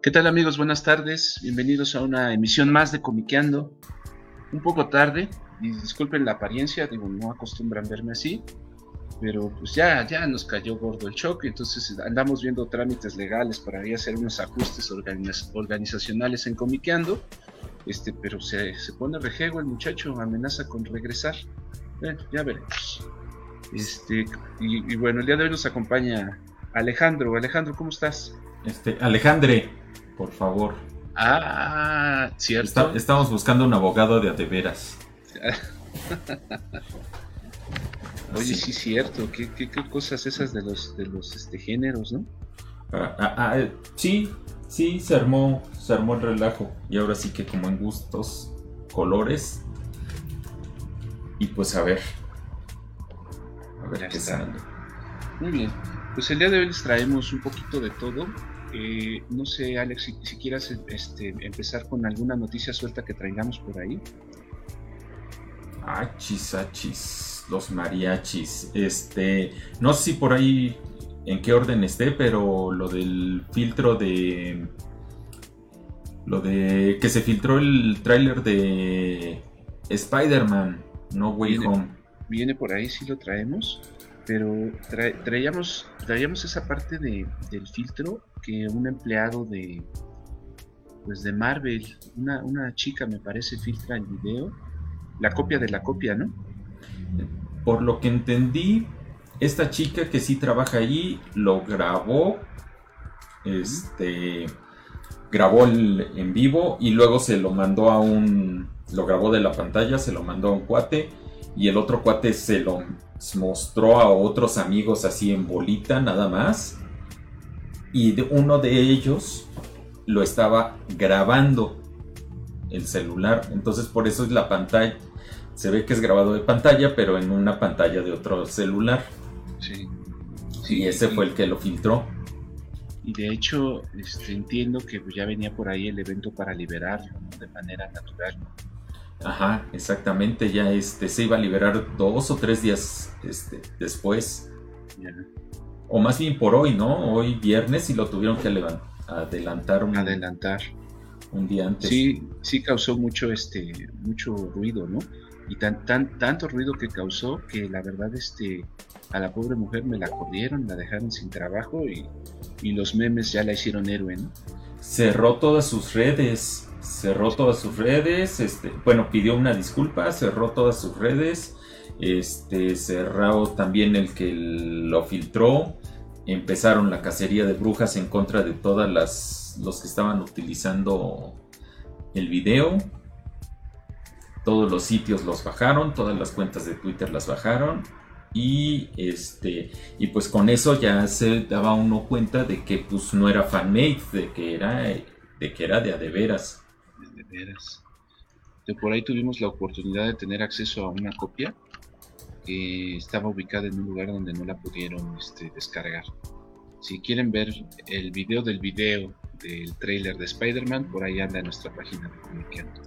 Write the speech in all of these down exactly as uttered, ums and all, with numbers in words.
¿Qué tal amigos? Buenas tardes, bienvenidos a una emisión más de Comiqueando. Un poco tarde, y disculpen la apariencia, digo, no acostumbran verme así, pero pues ya, ya nos cayó gordo el choque, entonces andamos viendo trámites legales para ahí hacer unos ajustes organiz- organizacionales en Comiqueando, este, pero se, se pone rejego el muchacho, amenaza con regresar. Bueno, ya veremos. Este, y, y bueno, el día de hoy nos acompaña Alejandro. Alejandro, ¿cómo estás? Este, Alejandre, por favor. Ah, Está- cierto. estamos buscando un abogado de a de veras. Oye, Así. sí, cierto. ¿Qué, qué, qué cosas esas de los, de los este, géneros, ¿no? Ah, ah, ah, eh, sí, sí, se armó, se armó el relajo. Y ahora sí que como en gustos, colores. Y pues a ver, a ver Ya qué está. sale. Muy bien. Pues el día de hoy les traemos un poquito de todo. Eh, no sé, Alex, si, si quieras este, empezar con alguna noticia suelta que traigamos por ahí. Achis, achis, los mariachis. Este, no sé si por ahí en qué orden esté, pero lo del filtro de... Lo de que se filtró el tráiler de Spider-Man No Way Viene, Home. viene por ahí, sí lo traemos. Pero tra- traíamos, traíamos esa parte de, del filtro que un empleado de, pues de Marvel, una, una chica me parece, filtra el video. La copia de la copia, ¿no? Por lo que entendí, esta chica que sí trabaja allí lo grabó, Uh-huh. este, grabó el en vivo y luego se lo mandó a un, lo grabó de la pantalla, se lo mandó a un cuate y el otro cuate se lo mostró a otros amigos así en bolita nada más y de uno de ellos lo estaba grabando el celular, entonces por eso es la pantalla, se ve que es grabado de pantalla pero en una pantalla de otro celular. Sí, Y sí, ese y, fue el que lo filtró. y de hecho este, entiendo que pues, ya venía por ahí el evento para liberarlo, ¿no? De manera natural. Ajá, exactamente. Ya este se iba a liberar dos o tres días este, después. Ya. O más bien por hoy, ¿no? Hoy viernes y lo tuvieron que levan- adelantar un, Adelantar. un día antes. Sí, sí causó mucho, este, mucho ruido, ¿no? Y tan, tan, tanto ruido que causó que la verdad, este, a la pobre mujer me la corrieron, la dejaron sin trabajo y, y los memes ya la hicieron héroe, ¿no? Cerró todas sus redes. Cerró todas sus redes. Este, bueno, pidió una disculpa. Cerró todas sus redes. Este, cerró también el que lo filtró. Empezaron la cacería de brujas en contra de todas las los que estaban utilizando el video. Todos los sitios los bajaron, todas las cuentas de Twitter las bajaron. Y este. Y pues con eso ya se daba uno cuenta de que pues no era fanmade, de que era de que era de a de veras. De veras. De por ahí tuvimos la oportunidad de tener acceso a una copia que estaba ubicada en un lugar donde no la pudieron este, descargar. Si quieren ver el video del video del trailer de Spider-Man, por ahí anda en nuestra página de Comiqueando.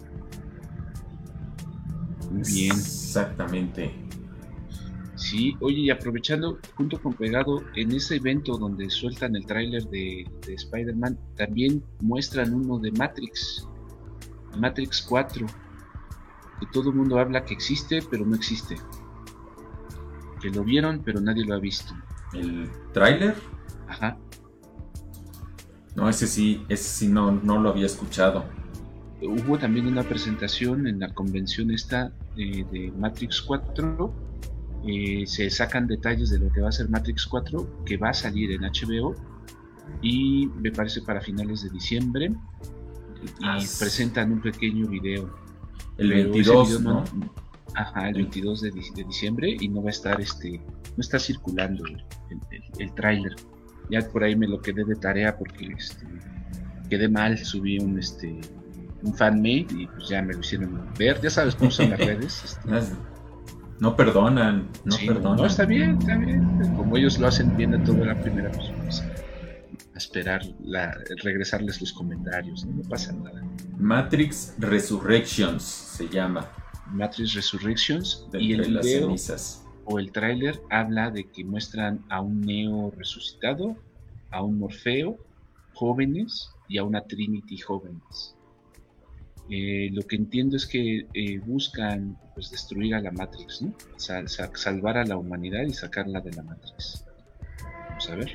Muy bien. Exactamente. Sí, oye, y aprovechando, junto con Pegado, en ese evento donde sueltan el tráiler de, de Spider-Man, también muestran uno de Matrix, Matrix cuatro, que todo el mundo habla que existe, pero no existe. Que lo vieron, pero nadie lo ha visto. El tráiler. Ajá. No, ese sí, ese sí no, no lo había escuchado. Hubo también una presentación en la convención esta eh, de Matrix cuatro. Eh, se sacan detalles de lo que va a ser Matrix cuatro, que va a salir en H B O y me parece para finales de diciembre, y Ah, presentan un pequeño video. el Pero veintidós, ese video ¿no? no, ajá, el veintidós de, de diciembre, y no va a estar este, no está circulando el, el, el tráiler. Ya por ahí me lo quedé de tarea porque este, quedé mal, subí un este un fanmade y pues ya me lo hicieron ver, ya sabes cómo son las redes. Este, No perdonan, no sí, perdonan. no, está bien, está bien. Como ellos lo hacen bien de todo la primera, pues vamos a esperar la, regresarles los comentarios, ¿no? No pasa nada. Matrix Resurrections se llama. Matrix Resurrections, De y el entre las video cenizas. o el tráiler habla de que muestran a un Neo resucitado, a un Morfeo jóvenes y a una Trinity jóvenes. Eh, lo que entiendo es que eh, buscan pues destruir a la Matrix, ¿no? Sal, sal, salvar a la humanidad y sacarla de la Matrix. Vamos a ver.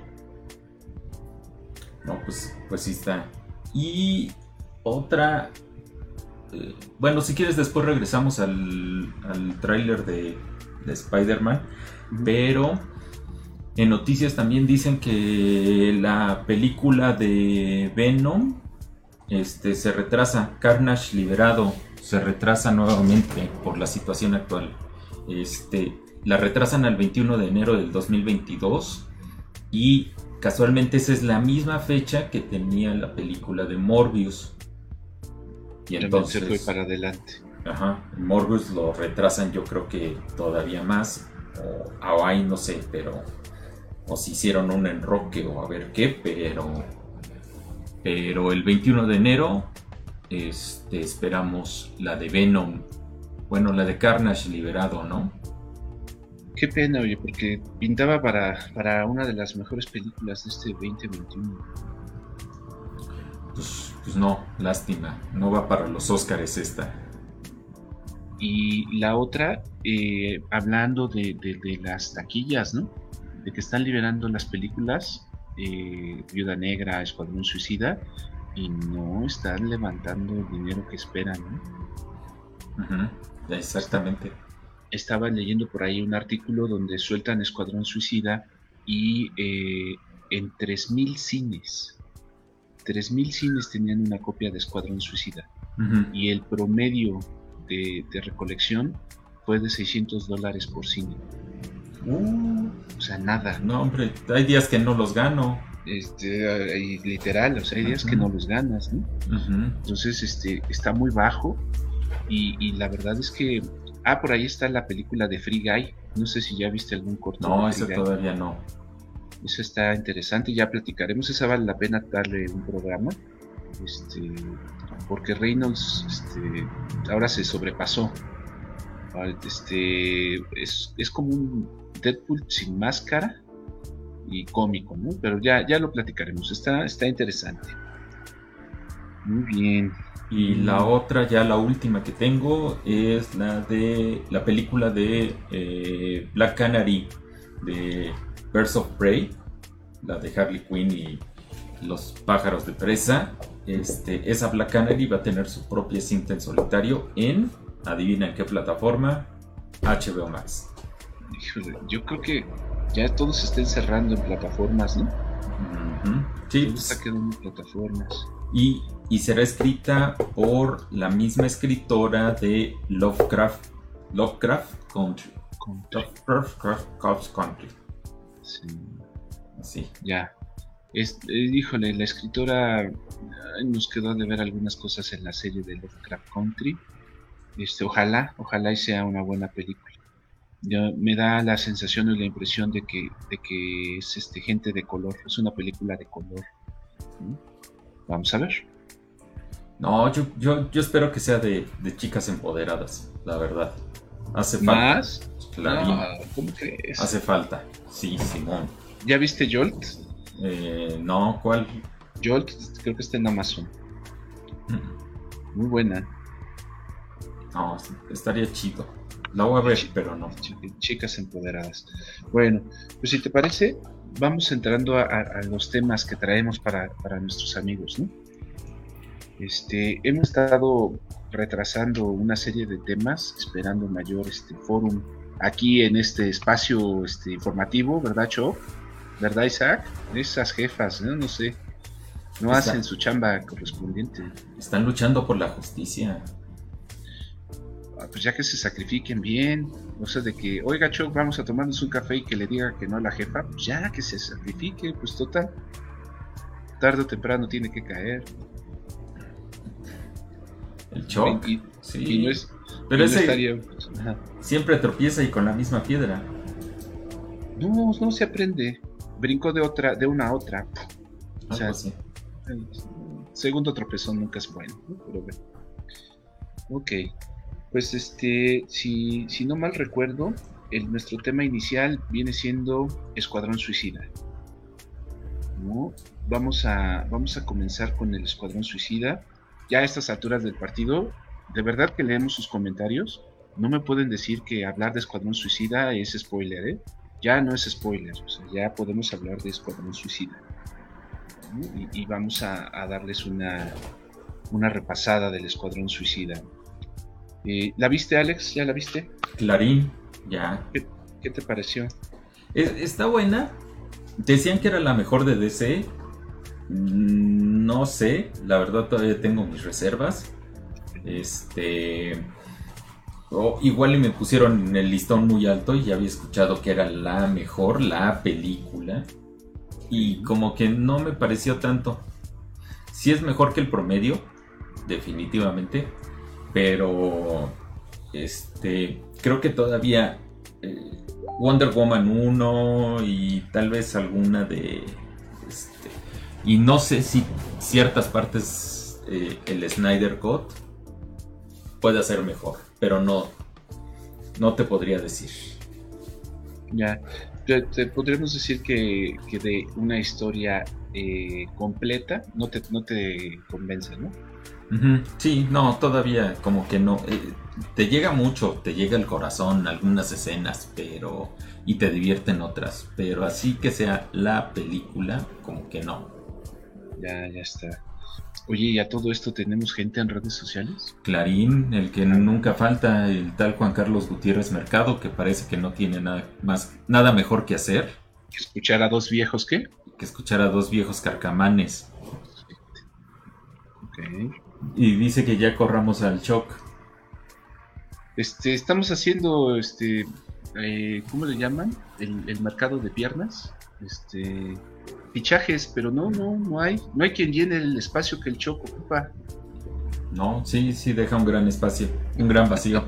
No, pues, pues sí está. Y otra... Eh, bueno, si quieres después regresamos al, al tráiler de, de Spider-Man. Uh-huh. Pero en noticias también dicen que la película de Venom este, se retrasa. Carnage liberado se retrasa nuevamente por la situación actual. Este, la retrasan al veintiuno de enero del dos mil veintidós. Y casualmente esa es la misma fecha que tenía la película de Morbius. Y entonces se fue para adelante. Ajá, Morbius lo retrasan, yo creo que todavía más. O, o ahí no sé, pero. O si hicieron un enroque o a ver qué, pero. Pero el veintiuno de enero. Este, esperamos la de Venom. Bueno, la de Carnage liberado, ¿no? Qué pena, oye, porque pintaba para, para una de las mejores películas de este veinte veintiuno. Pues, pues no, lástima. No va para los Óscares esta. Y la otra, eh, hablando de, de, de las taquillas, ¿no? De que están liberando las películas, eh, Viuda Negra, Escuadrón Suicida, y no están levantando el dinero que esperan, ¿no? Uh-huh. Exactamente. Estaba leyendo por ahí un artículo donde sueltan Escuadrón Suicida y eh, en tres mil cines, tres mil cines tenían una copia de Escuadrón Suicida. Uh-huh. Y el promedio de, de recolección fue de seiscientos dólares por cine. Uh, o sea, nada. No, hombre, hay días que no los gano. Este, literal, o sea, hay días uh-huh. que no los ganas, ¿no? Uh-huh. Entonces, este, está muy bajo y, y la verdad es que ah, por ahí está la película de Free Guy. No sé si ya viste algún corto. No, esa todavía no. Esa está interesante, ya platicaremos. Esa vale la pena darle un programa. Este, porque Reynolds este, ahora se sobrepasó. Este, es, es como un Deadpool sin máscara y cómico, ¿no? Pero ya, ya lo platicaremos. Está, está interesante. Muy bien. Y la otra, ya la última que tengo, es la de la película de eh, Black Canary, de Birds of Prey, la de Harley Quinn y los pájaros de presa. Este, esa Black Canary va a tener su propia cinta en solitario en, adivina en qué plataforma, H B O Max. Híjole, yo creo que ya todos se estén cerrando en plataformas, ¿no? Uh-huh. Sí. Todo está quedando en plataformas. Y, y será escrita por la misma escritora de Lovecraft Lovecraft Country. Country. Lovecraft Country. Sí. Sí. Ya. Es, eh, híjole, la escritora ay, nos quedó de ver algunas cosas en la serie de Lovecraft Country. Este, ojalá, ojalá y sea una buena película. Ya me da la sensación y la impresión de que, de que es este, gente de color. Es una película de color. ¿Mm? Vamos a ver. No, yo, yo, yo espero que sea de, de chicas empoderadas, la verdad. Hace falta. ¿Más? Claro. No, ¿cómo crees? Hace falta. Sí, Simón. ¿Ya viste Jolt? Eh, no, ¿cuál? Jolt, creo que está en Amazon. Mm. Muy buena. No, estaría chido. La voy a ver, Ch- pero no. Ch- chicas empoderadas. Bueno, pues si te parece, vamos entrando a, a, a los temas que traemos para, para nuestros amigos, ¿no? Este, hemos estado retrasando una serie de temas, esperando mayor este fórum aquí en este espacio este, informativo, ¿verdad, Cho? ¿Verdad, Isaac? Esas jefas, ¿no? No sé, no Está, hacen su chamba correspondiente. Están luchando por la justicia. Ah, pues ya que se sacrifiquen bien, o sea, de que, oiga, Cho, vamos a tomarnos un café y que le diga que no a la jefa, pues ya que se sacrifique, pues total, tarde o temprano tiene que caer. El Choc, y, sí. Y no es, pero y ese no estaría, pues, siempre tropieza y con la misma piedra. No, no se aprende. Brincó de otra, de una a otra. O sea, así. El segundo tropezón nunca es bueno, ¿no? Pero bueno. Ok. Pues este, si, si no mal recuerdo, el, nuestro tema inicial viene siendo Escuadrón Suicida. ¿no? Vamos a, vamos a comenzar con el Escuadrón Suicida. Ya a estas alturas del partido, de verdad que leemos sus comentarios. No me pueden decir que hablar de Escuadrón Suicida es spoiler, ¿eh? Ya no es spoiler, o sea, ya podemos hablar de Escuadrón Suicida, ¿no? Y, y vamos a, a darles una, una repasada del Escuadrón Suicida. Eh, ¿La viste, Alex? ¿Ya la viste? Clarín, ya. ¿Qué, qué te pareció? Es, está buena. Decían que era la mejor de D C. No sé, la verdad todavía tengo mis reservas. Este... Oh, igual y me pusieron en el listón muy alto y ya había escuchado que era la mejor, la película. Y como que no me pareció tanto. Sí es mejor que el promedio, definitivamente. Pero este creo que todavía eh, Wonder Woman uno y tal vez alguna de... Este, y no sé si ciertas partes, eh, el Snyder Cut puede ser mejor, pero no, no te podría decir. Ya, te, te podríamos decir que, que de una historia eh, completa no te, no te convence, ¿no? Uh-huh. Sí, no, todavía como que no. Eh, te llega mucho, te llega el corazón algunas escenas, pero y te divierten otras, pero así que sea la película, como que no. Ya, ya está. Oye, ¿y a todo esto tenemos gente en redes sociales? Clarín, el que nunca falta, el tal Juan Carlos Gutiérrez Mercado, que parece que no tiene nada más, nada mejor que hacer. ¿Escuchar a dos viejos qué? Que escuchar a dos viejos carcamanes. Ok. Y dice que ya corramos al Shock. Este, estamos haciendo, este, eh, ¿cómo le llaman? El, el mercado de piernas. Este, fichajes, pero no, no, no hay, no hay quien llene el espacio que el Shock ocupa. No, sí, sí deja un gran espacio, un gran vacío.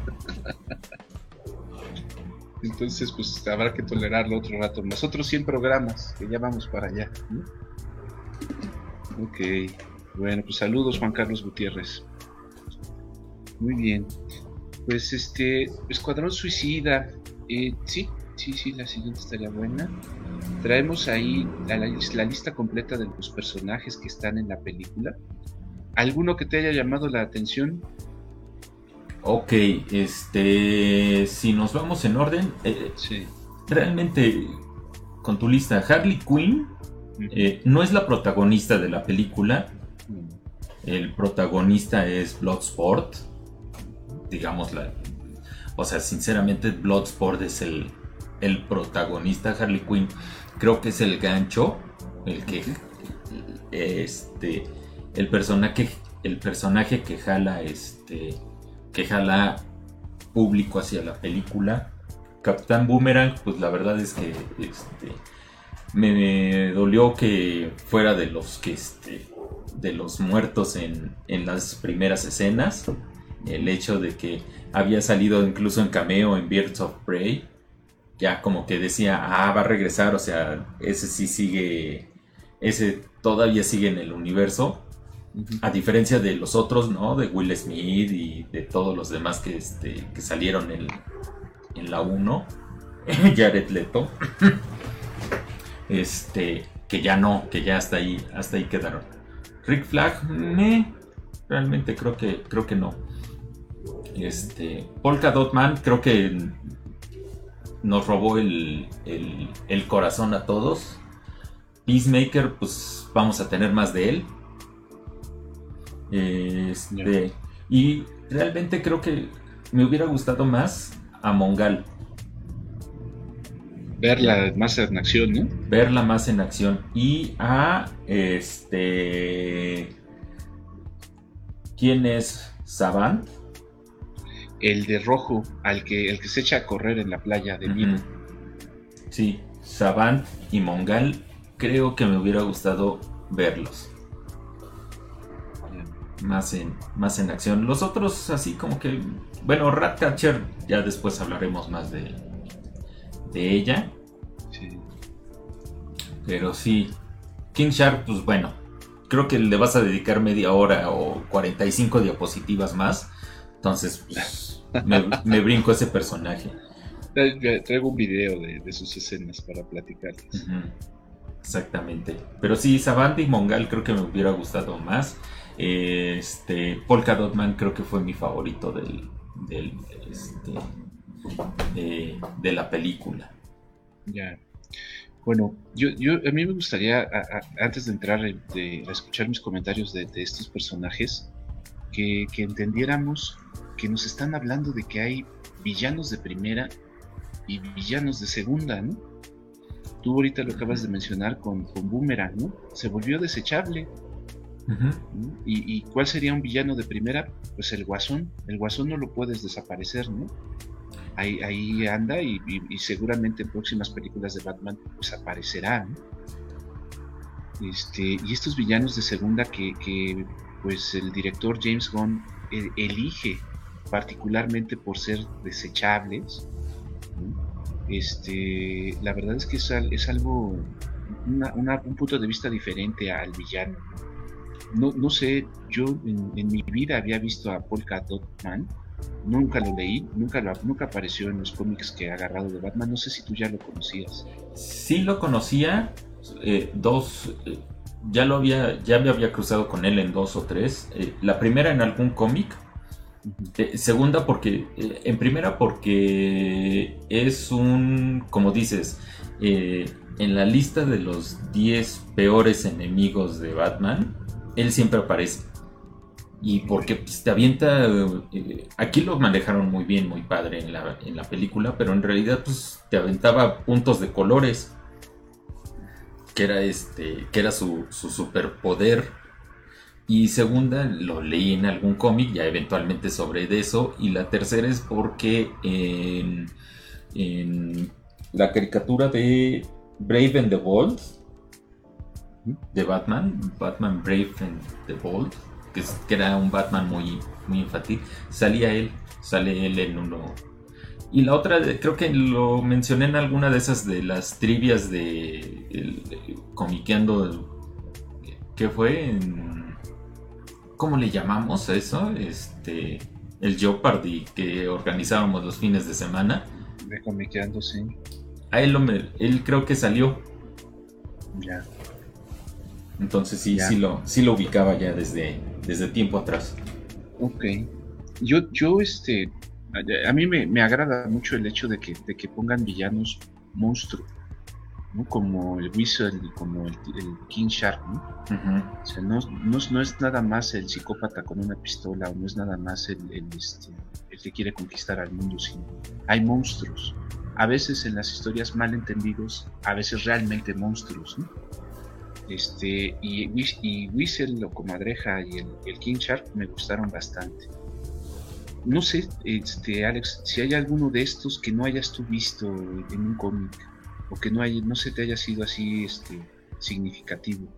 Entonces, pues habrá que tolerarlo otro rato. Nosotros cien programas, que ya vamos para allá, ¿no? Ok. Bueno, pues saludos, Juan Carlos Gutiérrez. Muy bien. Pues este, Escuadrón Suicida. Eh, sí, sí, sí, la siguiente estaría buena. Traemos ahí la, la, la lista completa de los personajes que están en la película. ¿Alguno que te haya llamado la atención? Ok, este, si nos vamos en orden, eh, Sí. realmente con tu lista, Harley Quinn eh, no es la protagonista de la película. El protagonista es Bloodsport, digamos la, o sea, sinceramente Bloodsport es el, el protagonista. Harley Quinn creo que es el gancho, el que este, el personaje, el personaje que jala este, que jala público hacia la película. Capitán Boomerang, pues la verdad es que este, me dolió que fuera de los que este, de los muertos en, en las primeras escenas. El hecho de que había salido incluso en cameo en Birds of Prey, ya como que decía, ah, va a regresar, o sea, ese sí sigue, ese todavía sigue en el universo, uh-huh. A diferencia de los otros, ¿no? De Will Smith y de todos los demás que, este, que salieron en, en la uno, Jared Leto, este, que ya no, que ya hasta ahí, hasta ahí quedaron. Rick Flag, me, realmente creo que, creo que no. Este, Polka Dot Man, creo que nos robó el, el, el corazón a todos. Peacemaker, pues vamos a tener más de él. Este, yeah. Y realmente creo que me hubiera gustado más a Mongal. Verla más en acción, ¿no? Verla más en acción. Y a este. ¿Quién es Saban? El de rojo, al que, el que se echa a correr en la playa de Nemo. Uh-huh. Sí, Saban y Mongal, creo que me hubiera gustado verlos. Yeah. Más en, más en acción. Los otros, así como que. Bueno, Ratcatcher, ya después hablaremos más de. de ella. Sí. Pero sí. King Shark, pues bueno. Creo que le vas a dedicar media hora o cuarenta y cinco diapositivas más. Entonces, pues, me, me brinco ese personaje. Traigo un video de, de sus escenas para platicarles. Uh-huh. exactamente. Pero sí, Savant y Mongal creo que me hubiera gustado más. Este, Polka Dot Man creo que fue mi favorito del, del este, de, de la película. Ya. Bueno, yo, yo a mí me gustaría, a, a, antes de entrar de, de, a escuchar mis comentarios de, de estos personajes, que, que entendiéramos que nos están hablando de que hay villanos de primera y villanos de segunda, ¿no? Tú ahorita lo acabas de mencionar con, con Boomerang, ¿no? Se volvió desechable. Uh-huh. ¿No? ¿Y, ¿Y cuál sería un villano de primera? Pues el Guasón. El Guasón no lo puedes desaparecer, ¿no? Ahí, ahí anda y, y, y seguramente en próximas películas de Batman pues aparecerá, ¿no? Este, y estos villanos de segunda que, que pues el director James Gunn eh, elige particularmente por ser desechables, ¿no? Este, la verdad es que es, es algo, una, una, un punto de vista diferente al villano. No, no sé, yo en, en mi vida había visto a Polka Dot Man, nunca lo leí, nunca, lo, nunca apareció en los cómics que he agarrado de Batman. No sé si tú ya lo conocías. Sí lo conocía, eh, dos, eh, ya lo había, ya me había cruzado con él en dos o tres. Eh, la primera en algún cómic. Eh, segunda porque, eh, en primera porque es un, como dices, eh, en la lista de los diez peores enemigos de Batman, él siempre aparece. Y porque pues, te avienta, eh, aquí lo manejaron muy bien, muy padre en la, en la película, pero en realidad pues te aventaba puntos de colores, que era, este, que era su, su superpoder. Y segunda, lo leí en algún cómic, ya eventualmente sobre de eso. Y la tercera es porque en, en la caricatura de Brave and the Bold, de Batman, Batman Brave and the Bold, que, es, que era un Batman muy, muy infantil, salía él, sale él en uno. Y la otra, creo que lo mencioné en alguna de esas de las trivias de, el, de comiqueando, ¿qué fue? En, ¿cómo le llamamos a eso? Este, el Jeopardy que organizábamos los fines de semana. De comiqueando, sí. A él, lo me, él creo que salió. Ya. Entonces sí, ya. sí lo, sí lo ubicaba ya desde, desde tiempo atrás. Ok. Yo, yo este, a, a mí me, me agrada mucho el hecho de que, de que pongan villanos monstruos, ¿no? Como el Weasel y como el, el King Shark, ¿no? Uh-huh. O sea, no, no, no es nada más el psicópata con una pistola, o no es nada más el, el, este, el que quiere conquistar al mundo, sino hay monstruos. A veces en las historias mal entendidos, a veces realmente monstruos, ¿no? Este, y, y Weasel, o Comadreja, y el, el King Shark me gustaron bastante. No sé, este, Alex, si hay alguno de estos que no hayas tú visto en un cómic, o que no hay, no se te haya sido así este, significativo.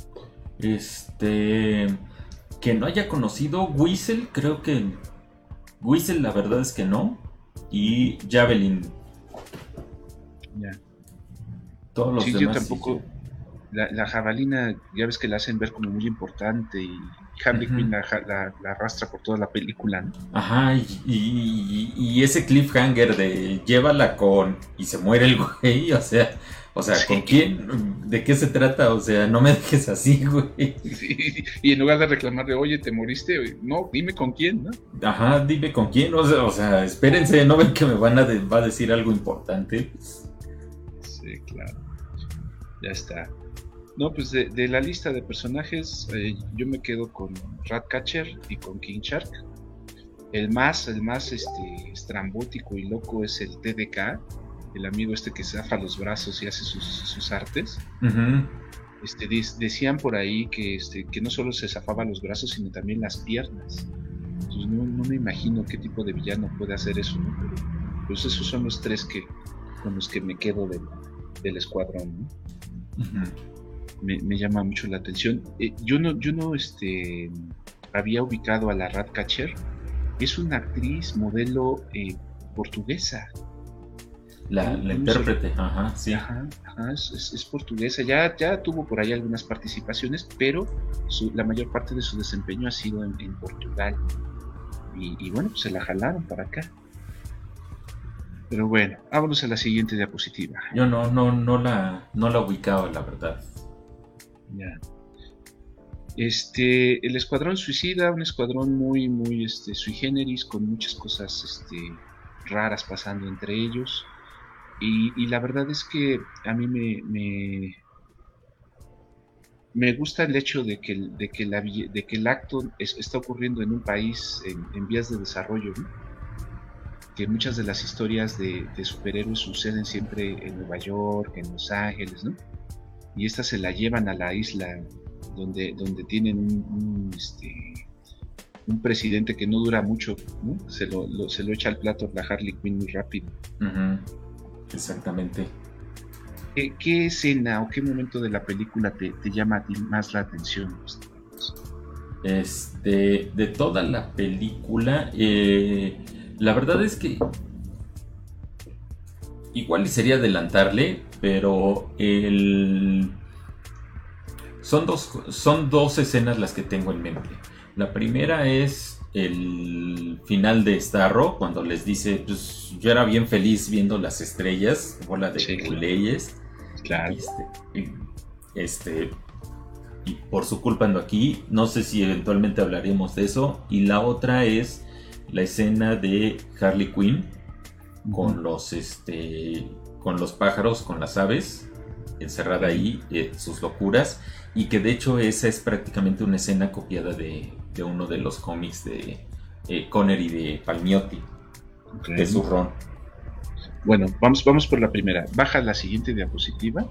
Este, que no haya conocido Weasel, creo que Weasel la verdad es que no. Y Javelin. Ya. Todos los sí, demás. Yo tampoco. Sí, la, la jabalina, ya ves que la hacen ver como muy importante, y Harley uh-huh. Quinn la, la, la arrastra por toda la película, ¿no? Ajá, y, y, y ese cliffhanger de llévala con y se muere el güey, o sea, o sea, sí. ¿Con quién? ¿De qué se trata? O sea, no me dejes así, güey. Sí. Y en lugar de reclamarle, oye, ¿te moriste? No, dime con quién, ¿no? Ajá, dime con quién, o sea, o sea espérense, ¿no ven que me van a de, va a decir algo importante? Sí, claro. Ya está. No, pues de, de la lista de personajes, eh, yo me quedo con Ratcatcher y con King Shark. El más, el más este, estrambótico y loco es el T D K, el amigo este que zafa los brazos y hace sus, sus artes. Uh-huh. Este, de, decían por ahí que, este, que no solo se zafaba los brazos, sino también las piernas. Entonces no, no me imagino qué tipo de villano puede hacer eso, ¿no? Pero pues esos son los tres que, con los que me quedo del, del escuadrón, ¿no? Uh-huh. Me, me llama mucho la atención. Eh, yo no, yo no este, había ubicado a la Ratcatcher. Es una actriz, modelo eh, portuguesa. La, la intérprete, ajá, sí. Ajá, ajá es, es, es portuguesa. Ya, ya tuvo por ahí algunas participaciones, pero su, la mayor parte de su desempeño ha sido en, en Portugal. Y, y bueno, pues se la jalaron para acá. Pero bueno, vámonos a la siguiente diapositiva. Yo no, no, no la, no la ubicaba, la verdad. Ya. Este, el Escuadrón Suicida, un escuadrón muy, muy, este, sui generis, con muchas cosas, este, raras pasando entre ellos. Y, y la verdad es que a mí me, me, me gusta el hecho de que, de que, la, de que el acto es, está ocurriendo en un país en, en vías de desarrollo, ¿no? Que muchas de las historias de, de superhéroes suceden siempre en Nueva York, en Los Ángeles, ¿no? Y estas se la llevan a la isla donde, donde tienen un, un, este, un presidente que no dura mucho, ¿no? Se lo, lo, se lo echa al plato la Harley Quinn muy rápido. Uh-huh. Exactamente. ¿Qué, ¿Qué escena o qué momento de la película te, te llama a ti más la atención? Este, de toda la película, eh, la verdad es que igual sería adelantarle, pero el... son dos, son dos escenas las que tengo en mente. La primera es el final de Starro, cuando les dice, pues yo era bien feliz viendo las estrellas, bola de sí, culeyes. Claro. Este, y, este, y por su culpa ando aquí. No sé si eventualmente hablaremos de eso. Y la otra es la escena de Harley Quinn con uh-huh. los este con los pájaros, con las aves, encerrada uh-huh. ahí, eh, sus locuras. Y que de hecho esa es prácticamente una escena copiada de, de uno de los cómics de eh, Connery de Palmiotti, okay. de Zurrón. Bueno, vamos, vamos por la primera. Baja la siguiente diapositiva.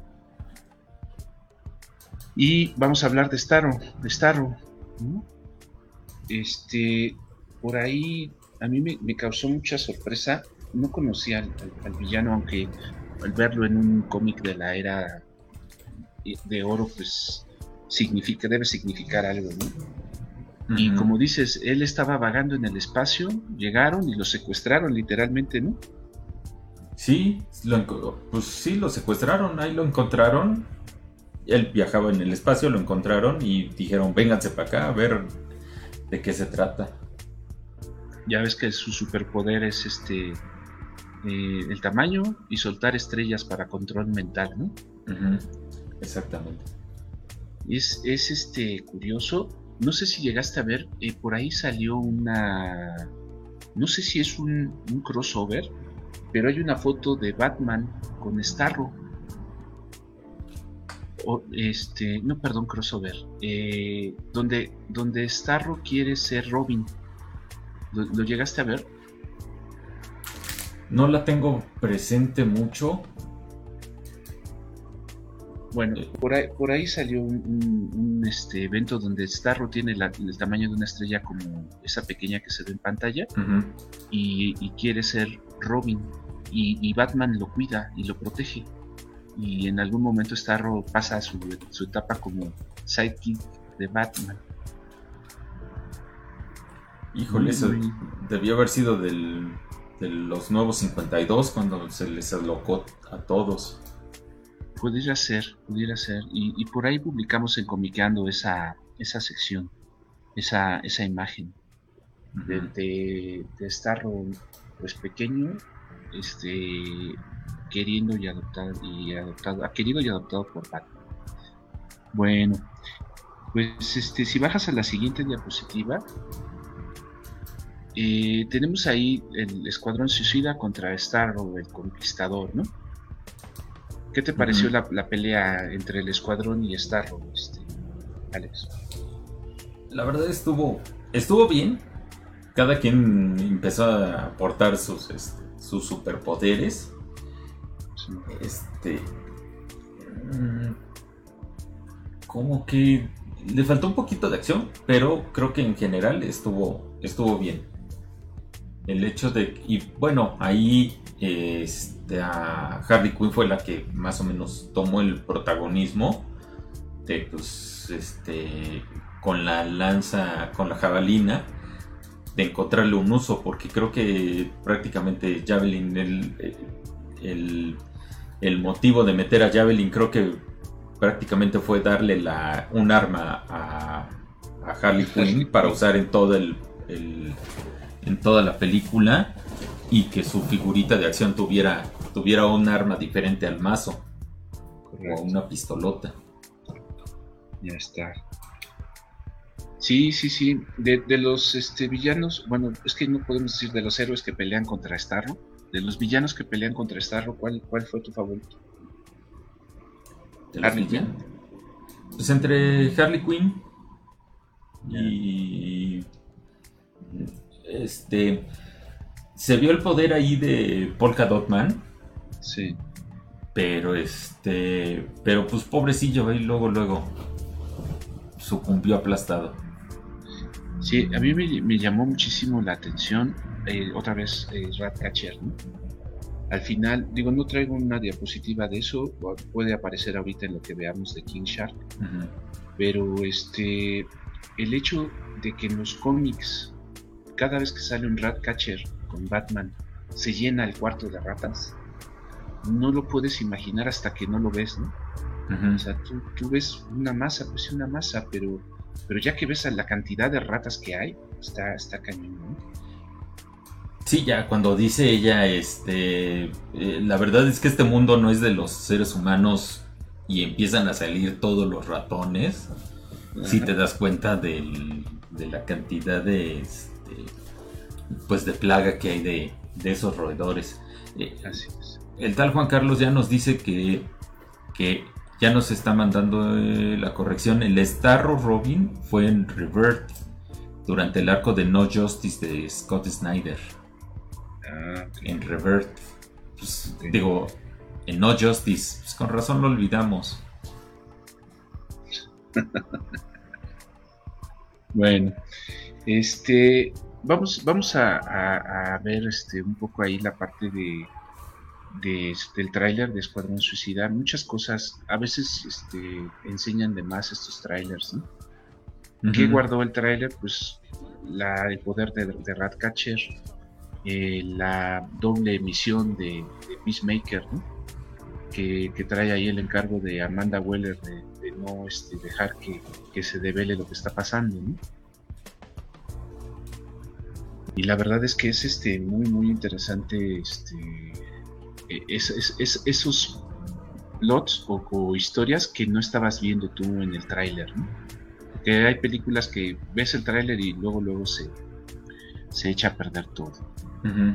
Y vamos a hablar de Starro, de Starro, ¿no? Este, por ahí a mí me, me causó mucha sorpresa. No conocía al, al, al villano, aunque al verlo en un cómic de la era de oro, pues significa, debe significar algo, ¿no? Uh-huh. Y como dices, él estaba vagando en el espacio, llegaron y lo secuestraron literalmente, ¿no? Sí, lo, pues sí, lo secuestraron, ahí lo encontraron. Él viajaba en el espacio, lo encontraron y dijeron, vénganse para acá a ver de qué se trata. Ya ves que su superpoder es este eh, el tamaño y soltar estrellas para control mental, ¿no? Uh-huh. Exactamente. Es, es este curioso. No sé si llegaste a ver, eh, por ahí salió una... No sé si es un, un crossover, pero hay una foto de Batman con Starro. O, este, no, perdón, crossover. Eh, donde, donde Starro quiere ser Robin. ¿Lo, ¿Lo llegaste a ver? No la tengo presente mucho. Bueno, por ahí, por ahí salió un, un, un este, evento donde Starro tiene la, el tamaño de una estrella como esa pequeña que se ve en pantalla, uh-huh. y, y quiere ser Robin, y, y Batman lo cuida y lo protege, y en algún momento Starro pasa su, su etapa como sidekick de Batman. Híjole, eso debió haber sido del, de los nuevos cincuenta y dos, cuando se les alocó a todos. Pudiera ser, pudiera ser. Y, y por ahí publicamos en Comiqueando esa, esa sección, esa, esa imagen uh-huh. de, de, de Starro, pues pequeño, este, queriendo y adoptado, y adoptado, querido y adoptado por Batman. Bueno, pues este, si bajas a la siguiente diapositiva, eh, tenemos ahí el Escuadrón Suicida contra Starro, el Conquistador, ¿no? ¿Qué te pareció uh-huh. la, la pelea entre el Escuadrón y Starro, este, Alex? La verdad estuvo estuvo bien. Cada quien empezó a aportar sus, este, sus superpoderes. Sí. Este, como que le faltó un poquito de acción, pero creo que en general estuvo estuvo bien. El hecho de, y bueno, ahí este, a Harley Quinn fue la que más o menos tomó el protagonismo de, pues, este, con la lanza, con la jabalina, de encontrarle un uso, porque creo que prácticamente Javelin, el, el, el motivo de meter a Javelin, creo que prácticamente fue darle la, un arma a, a Harley Quinn para usar en todo el, el en toda la película. y que su figurita de acción tuviera, tuviera un arma diferente al mazo. Correcto. O una pistolota. Ya está. Sí, sí, sí. De, de los este, villanos, bueno, es que no podemos decir de los héroes que pelean contra Starro. De los villanos que pelean contra Starro, ¿cuál, cuál fue tu favorito? ¿De los villanos? Pues entre Harley Quinn yeah. y este se vio el poder ahí de Polka Dot Man. Sí. Pero este, pero pues pobrecillo, ahí luego luego sucumbió aplastado. Sí, a mí me, me llamó muchísimo la atención, eh, otra vez eh, Ratcatcher, ¿no? Al final, digo, no traigo una diapositiva de eso, puede aparecer ahorita en lo que veamos de King Shark, uh-huh. pero este, el hecho de que en los cómics, cada vez que sale un Ratcatcher con Batman, se llena el cuarto de ratas, no lo puedes imaginar hasta que no lo ves, ¿no? Uh-huh. O sea, tú, tú ves una masa, pues sí, una masa, pero, pero ya que ves a la cantidad de ratas que hay, está, está cañón, ¿no? Sí, ya cuando dice ella, este, eh, la verdad es que este mundo no es de los seres humanos y empiezan a salir todos los ratones, uh-huh. sí te das cuenta del, de la cantidad de, este, pues de plaga que hay de, de esos roedores. Eh, Así es. El tal Juan Carlos ya nos dice que, que ya nos está mandando eh, la corrección. El Starro Robin fue en Rebirth durante el arco de No Justice de Scott Snyder. Ah, okay. En Rebirth, pues, okay. digo, en No Justice, pues con razón lo olvidamos. Bueno, este, vamos, vamos a, a, a ver este un poco ahí la parte de, de del tráiler de Escuadrón Suicida. Muchas cosas, a veces este, enseñan de más estos trailers, ¿no? Uh-huh. ¿Qué guardó el tráiler? Pues la, el poder de, de Ratcatcher. Eh, la doble emisión de, de Peacemaker, ¿no? que, que trae ahí el encargo de Amanda Waller de, de no este, dejar que, que se devele lo que está pasando, ¿no? Y la verdad es que es este muy muy interesante este es, es, es, esos plots o, o historias que no estabas viendo tú en el tráiler, ¿no? Porque hay películas que ves el tráiler y luego luego se, se echa a perder todo. Uh-huh.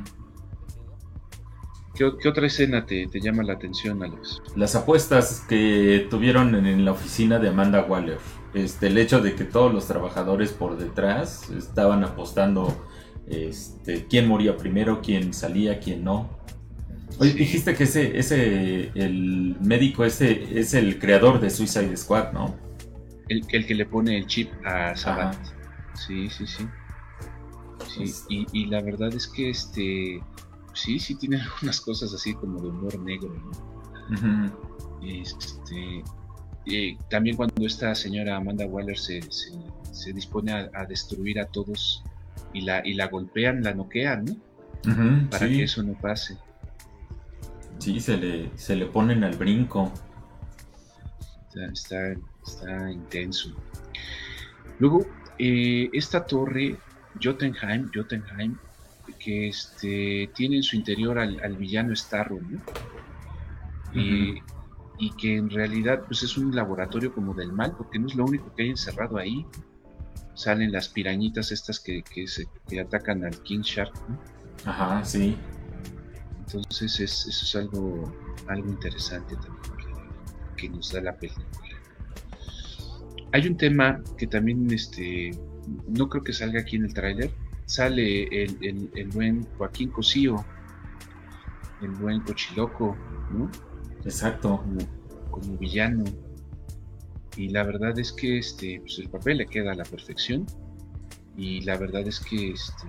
¿Qué, ¿Qué otra escena te, te llama la atención, Alex? Las apuestas que tuvieron en, en la oficina de Amanda Waller. Este, el hecho de que todos los trabajadores por detrás estaban apostando este, quién moría primero, quién salía, quién no. Oye, sí. Dijiste que ese, ese, el médico ese es el creador de Suicide Squad, ¿no? El, el que le pone el chip a Sabat. Sí, sí, sí. Sí, y, y la verdad es que este sí, sí tiene algunas cosas así como de humor negro, ¿no? Uh-huh. Este, eh, también cuando esta señora Amanda Waller se, se, se dispone a, a destruir a todos y la, y la golpean, la noquean, ¿no? Uh-huh, para sí. que eso no pase. Sí, se le, se le ponen al brinco. Está, está, está intenso. Luego, eh, esta torre Jotunheim, Jotunheim, que este, tiene en su interior al, al villano Starro, ¿no? Uh-huh. y, y que en realidad pues es un laboratorio como del mal, porque no es lo único que hay encerrado ahí. Salen las pirañitas estas que, que, se, que atacan al King Shark, ¿no? Ajá, sí. Entonces es, eso es algo, algo interesante también que, que nos da la película. Hay un tema que también este no creo que salga aquí en el tráiler. Sale el, el, el buen Joaquín Cosío, el buen Cochiloco, ¿no? Exacto. Como, como villano. Y la verdad es que este, pues el papel le queda a la perfección. Y la verdad es que este,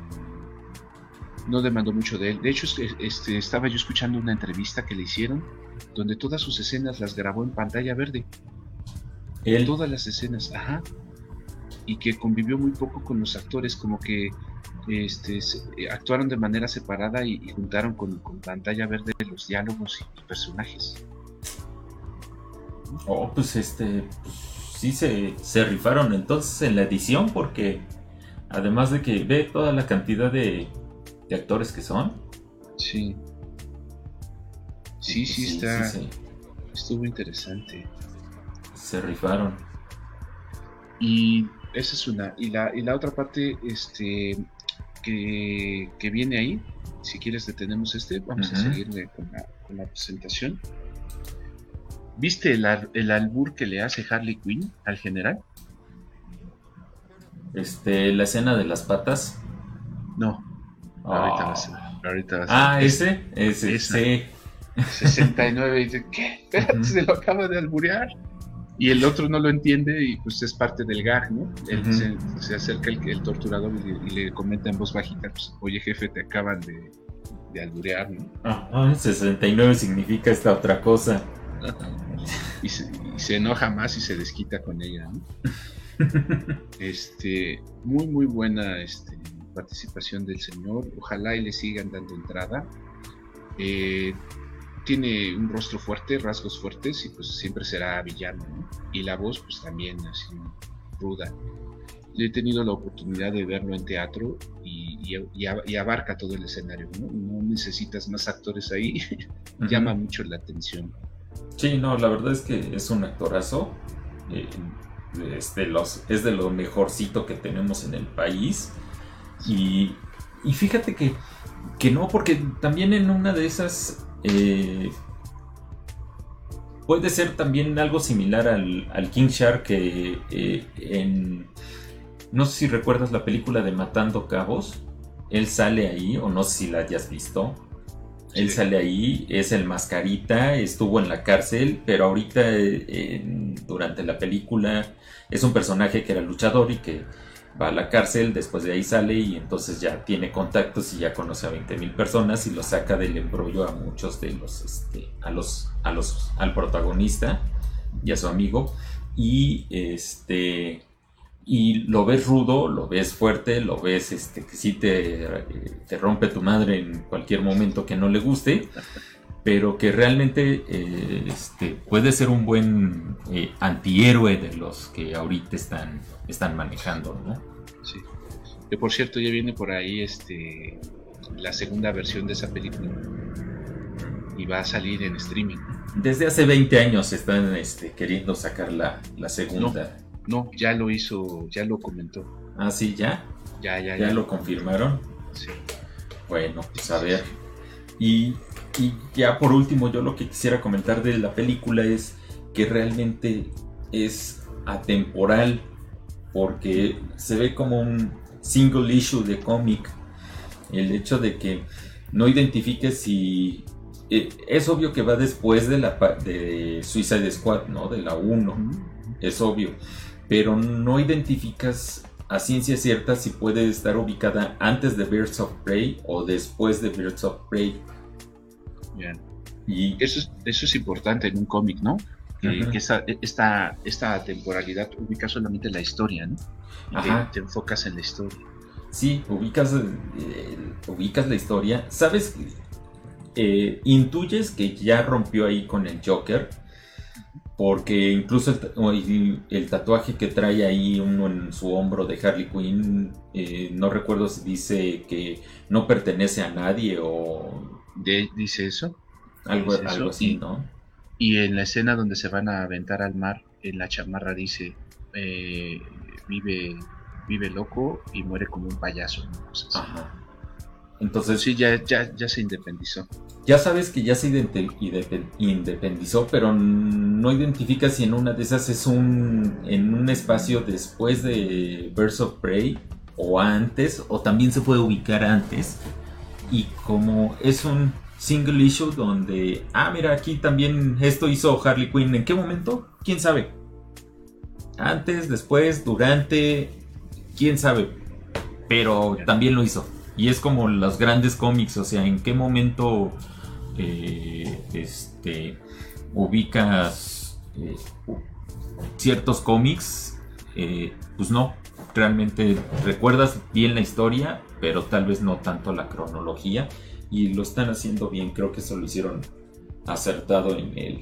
no demandó mucho de él. De hecho, este, estaba yo escuchando una entrevista que le hicieron, donde todas sus escenas las grabó en pantalla verde. ¿Él? Todas las escenas, ajá. Y que convivió muy poco con los actores, como que este, se, eh, actuaron de manera separada y, y juntaron con, con pantalla verde los diálogos y, y personajes. Oh, pues este, pues, sí se, se rifaron entonces en la edición, porque además de que ve toda la cantidad de, de actores que son, Sí. Sí, sí, sí, está. Sí, sí. Estuvo interesante. Se rifaron. Y esa es una. Y la, y la otra parte, este, que, que viene ahí, si quieres detenemos este, vamos uh-huh. a seguirle con la, con la presentación. ¿Viste el, el albur que le hace Harley Quinn al general? Este, la escena de las patas. No. Oh. Ahorita va a ser. Ahorita va a ser. Ah, ese, ese, esa. sí. sesenta y nueve y dice, ¿qué? Espérate, uh-huh. se lo acaba de alburear. Y el otro no lo entiende y pues es parte del gag, ¿no? Él uh-huh. se, se acerca el, el torturador y le, y le comenta en voz bajita, pues, oye jefe, te acaban de, de alburear, ¿no? Ah, sesenta y nueve significa esta otra cosa. y, se, y se enoja más y se desquita con ella, ¿no? este, muy muy buena este, participación del señor, ojalá y le sigan dando entrada. Eh, tiene un rostro fuerte, rasgos fuertes y pues siempre será villano, ¿no? Y la voz pues también así ruda. He tenido la oportunidad de verlo en teatro y, y, y abarca todo el escenario, ¿no? No necesitas más actores ahí, uh-huh. llama mucho la atención. Sí, no, la verdad es que es un actorazo, eh, es, de los, es de lo mejorcito que tenemos en el país y, y fíjate que, que no, porque también en una de esas eh, puede ser también algo similar al, al King Shark que eh, en, no sé si recuerdas la película de Matando Cabos, él sale ahí, o no sé si la hayas visto. Él sí. sale ahí, es el mascarita, estuvo en la cárcel, pero ahorita eh, durante la película es un personaje que era luchador y que va a la cárcel, después de ahí sale y entonces ya tiene contactos y ya conoce a veinte mil personas y lo saca del embrollo a muchos de los, este, a los, a los, al protagonista y a su amigo y este... Y lo ves rudo, lo ves fuerte, lo ves este, que sí te, te rompe tu madre en cualquier momento que no le guste, pero que realmente eh, este, puede ser un buen eh, antihéroe de los que ahorita están, están manejando, ¿no? Sí. Que por cierto ya viene por ahí este, la segunda versión de esa película y va a salir en streaming. Desde hace veinte años están este, queriendo sacar la, la segunda. No. No, ya lo hizo, ya lo comentó. Ah, sí, ya. Ya, ya, ya. ¿Ya ya lo confirmaron? Sí. Bueno, pues a ver. Y, y ya por último, yo lo que quisiera comentar de la película es que realmente es atemporal, porque se ve como un single issue de cómic. El hecho de que no identifiques si... Eh, es obvio que va después de la de Suicide Squad, ¿no? De la uno. Mm-hmm. Es obvio. Pero no identificas a ciencia cierta si puede estar ubicada antes de Birds of Prey o después de Birds of Prey. Bien. Y eso es, eso es importante en un cómic, ¿no? Que, uh-huh. que esta, esta, esta temporalidad ubica solamente la historia, ¿no? Y te, te enfocas en la historia. Sí, ubicas, eh, ubicas la historia. ¿Sabes? Eh, intuyes que ya rompió ahí con el Joker. Porque incluso el, el tatuaje que trae ahí uno en su hombro de Harley Quinn, eh, no recuerdo si dice que no pertenece a nadie o... De, ¿Dice eso? Algo, ¿Dice algo eso? así, y, ¿no? Y en la escena donde se van a aventar al mar, en la chamarra dice, eh, vive, vive loco y muere como un payaso, ¿no? Cosas así. Ajá. Entonces... Sí, ya, ya, ya se independizó. Ya sabes que ya se independizó, pero no identifica si en una de esas es un en un espacio después de Birds of Prey o antes, o también se puede ubicar antes. Y como es un single issue donde, ah, mira, aquí también esto hizo Harley Quinn. ¿En qué momento? ¿Quién sabe? Antes, después, durante, quién sabe. Pero también lo hizo. Y es como los grandes cómics, o sea, ¿en qué momento... Eh, este ubicas eh, ciertos cómics? Eh, pues no, realmente recuerdas bien la historia, pero tal vez no tanto la cronología, y lo están haciendo bien. Creo que eso lo hicieron acertado en el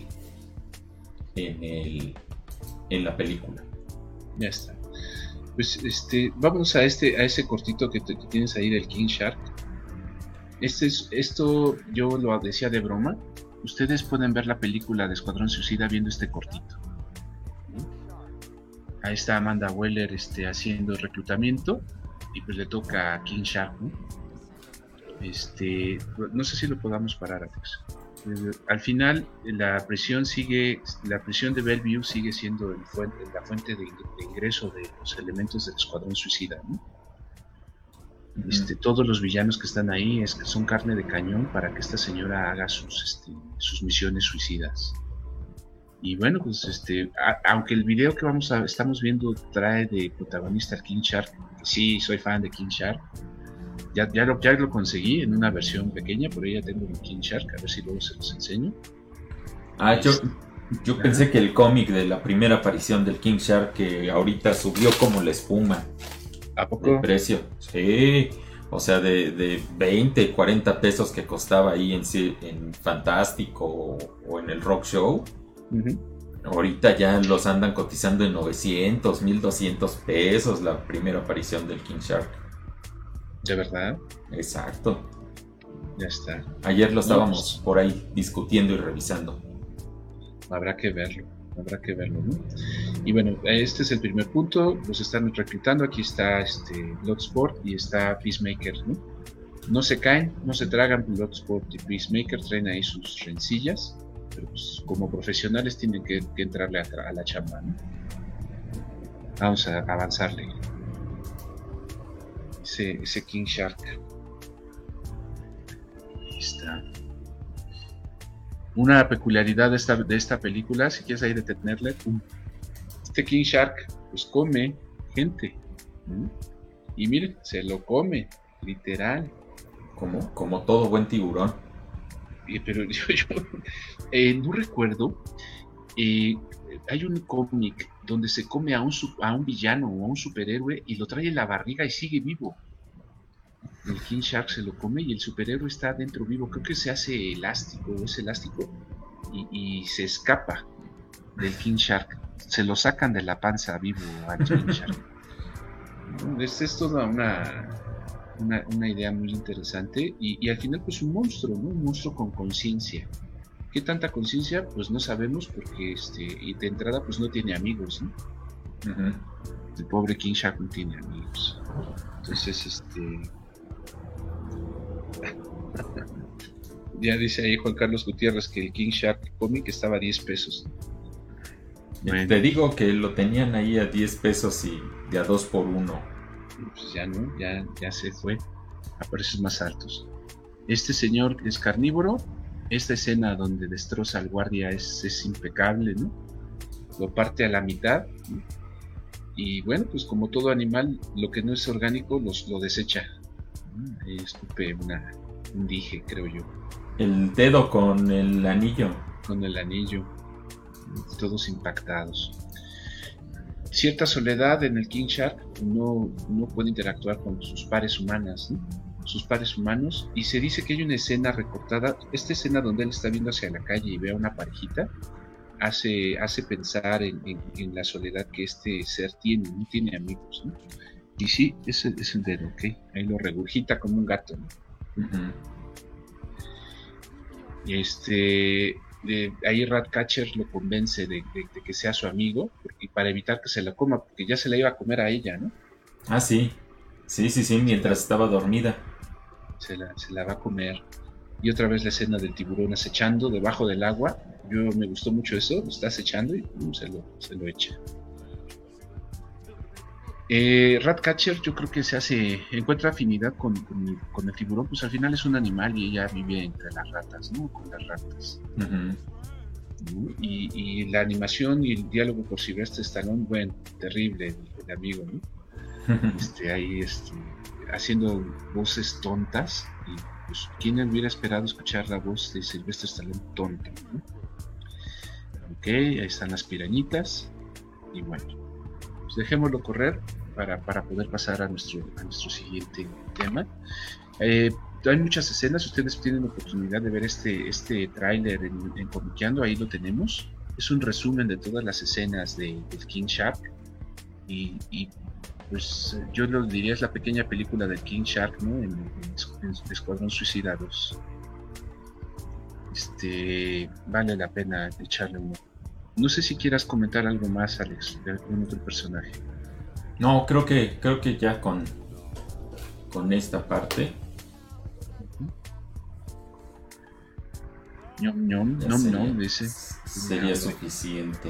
en el en la película. Ya está. Pues este, vamos a este a ese cortito que, te, que tienes ahí del King Shark. Este es, esto yo lo decía de broma. Ustedes pueden ver la película de Escuadrón Suicida viendo este cortito. Ahí está Amanda Weller este, haciendo reclutamiento y pues le toca a King Shark, ¿no? Este, no sé si lo podamos parar, Alex. Eh, al final la prisión sigue, la prisión de Bellevue sigue siendo el fuente, la fuente de, de ingreso de los elementos del Escuadrón Suicida, ¿no? Uh-huh. Este, todos los villanos que están ahí es que son carne de cañón para que esta señora haga sus, este, sus misiones suicidas. Y bueno, pues este, a, aunque el video que vamos a, estamos viendo trae de protagonista al King Shark, que sí soy fan de King Shark, ya, ya, lo, ya lo conseguí en una versión pequeña, por ahí ya tengo el King Shark, a ver si luego se los enseño. Ah, yo, yo pensé que el cómic de la primera aparición del King Shark que ahorita subió como la espuma. ¿A poco? El precio, sí, o sea, de, de veinte, cuarenta pesos que costaba ahí en, en Fantástico o, o en el Rock Show. Uh-huh. Ahorita ya los andan cotizando en novecientos, mil doscientos pesos la primera aparición del King Shark. ¿De verdad? Exacto. Ya está. Ayer lo estábamos no, por ahí discutiendo y revisando. Habrá que verlo, habrá que verlo, ¿no? Y bueno, este es el primer punto, los están reclutando, aquí está este Bloodsport y está Peacemaker, ¿no? No se caen, no se tragan Bloodsport y Peacemaker, traen ahí sus rencillas, pero pues como profesionales tienen que, que entrarle a, a la chamba, ¿no? Vamos a avanzarle. Ese, ese King Shark. Ahí está. Una peculiaridad de esta, de esta película, si quieres ahí detenerle, este King Shark pues come gente, ¿no? Y miren, se lo come, literal. Como, como todo buen tiburón. Pero yo, yo eh, no recuerdo, eh, hay un cómic donde se come a un, a un villano o a un superhéroe y lo trae en la barriga y sigue vivo. El King Shark se lo come y el superhéroe está adentro vivo. Creo que se hace elástico, es elástico y, y se escapa del King Shark. Se lo sacan de la panza vivo al King Shark. Esta es toda una, una, una idea muy interesante y, y al final pues un monstruo, ¿no? Un monstruo con conciencia. ¿Qué tanta conciencia? Pues no sabemos porque este, y de entrada pues no tiene amigos, ¿no? Uh-huh. El pobre King Shark no tiene amigos. Entonces este... ya dice ahí Juan Carlos Gutiérrez que el King Shark cómic estaba a diez pesos. Bueno. Te digo que lo tenían ahí a diez pesos y de a dos por uno. Pues ya no, ya, ya se fue a precios más altos. Este señor es carnívoro. Esta escena donde destroza al guardia es, es impecable, ¿no? Lo parte a la mitad, ¿no? Y bueno, pues como todo animal, lo que no es orgánico los, lo desecha. Ahí escupe una, un dije, creo yo. El dedo con el anillo. Con el anillo. Todos impactados. Cierta soledad en el King Shark, no, no puede interactuar con sus pares humanas, ¿no? Sus pares humanos, y se dice que hay una escena recortada, esta escena donde él está viendo hacia la calle y ve a una parejita, hace, hace pensar en, en, en la soledad que este ser tiene, no tiene amigos, ¿no? Y sí, es el, es el dedo, ¿ok? Ahí lo regurgita como un gato, ¿no? Uh-huh. Y este... De, ahí Ratcatcher lo convence de, de, de que sea su amigo y para evitar que se la coma, porque ya se la iba a comer a ella, ¿no? Ah, sí, sí, sí, sí, mientras estaba dormida. Se la, se la va a comer. Y otra vez la escena del tiburón acechando debajo del agua. Yo me gustó mucho eso, lo está acechando y um, se, lo, se lo echa. Eh, Ratcatcher yo creo que se hace, encuentra afinidad con, con, con el tiburón, pues al final es un animal y ella vive entre las ratas, ¿no? Con las ratas. Uh-huh. ¿No? Y, y la animación y el diálogo por Sylvester Stallone, bueno, terrible el, el amigo, ¿no? Este, ahí este, haciendo voces tontas y pues quién hubiera esperado escuchar la voz de Sylvester Stallone tonta, ¿no? Ok, ahí están las pirañitas y bueno. Dejémoslo correr para, para poder pasar a nuestro, a nuestro siguiente tema. Eh, hay muchas escenas, ustedes tienen oportunidad de ver este, este tráiler en, en Comiqueando, ahí lo tenemos. Es un resumen de todas las escenas de, del King Shark y, y pues yo lo diría es la pequeña película de King Shark, ¿no? En, en, en Escuadrón Suicida dos. Este, vale la pena echarle uno. No sé si quieras comentar algo más, Alex, de algún otro personaje. No, creo que creo que ya con con esta parte. Ñom, ñom, Ya nom, sería, nom, dice. sería suficiente.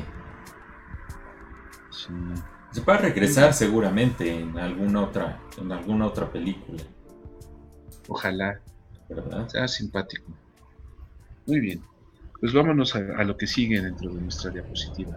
Sí. Se va a regresar seguramente en alguna otra en alguna otra película, Ojalá, ¿verdad? sea simpático. Muy bien, pues vámonos a, a lo que sigue dentro de nuestra diapositiva.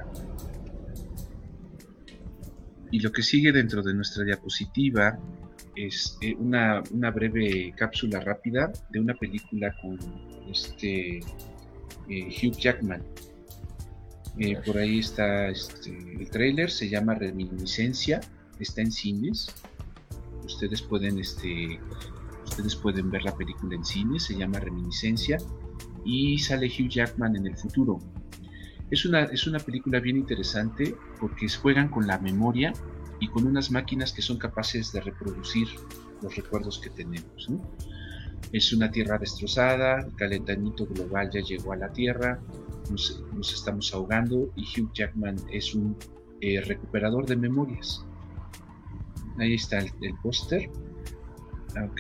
Y lo que sigue dentro de nuestra diapositiva es eh, una, una breve cápsula rápida de una película con este eh, Hugh Jackman. Eh, por ahí está este, el tráiler, se llama Reminiscencia, está en cines. Ustedes pueden, este, ustedes pueden ver la película en cines, se llama Reminiscencia y sale Hugh Jackman en el futuro. Es una, es una película bien interesante porque juegan con la memoria y con unas máquinas que son capaces de reproducir los recuerdos que tenemos, ¿no? Es una tierra destrozada, el calentamiento global ya llegó a la tierra, nos, nos estamos ahogando y Hugh Jackman es un eh, recuperador de memorias. Ahí está el, el póster. Ah, ok.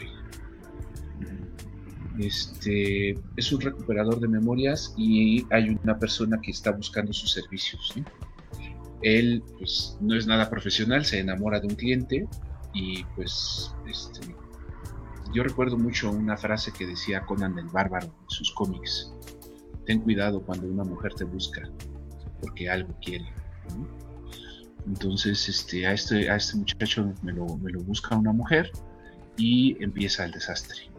Este es un recuperador de memorias y hay una persona que está buscando sus servicios, ¿sí? Él pues no es nada profesional, se enamora de un cliente y pues este, yo recuerdo mucho una frase que decía Conan el Bárbaro en sus cómics: ten cuidado cuando una mujer te busca porque algo quiere, ¿no? Entonces este, a, este, a este muchacho me lo, me lo busca una mujer y empieza el desastre.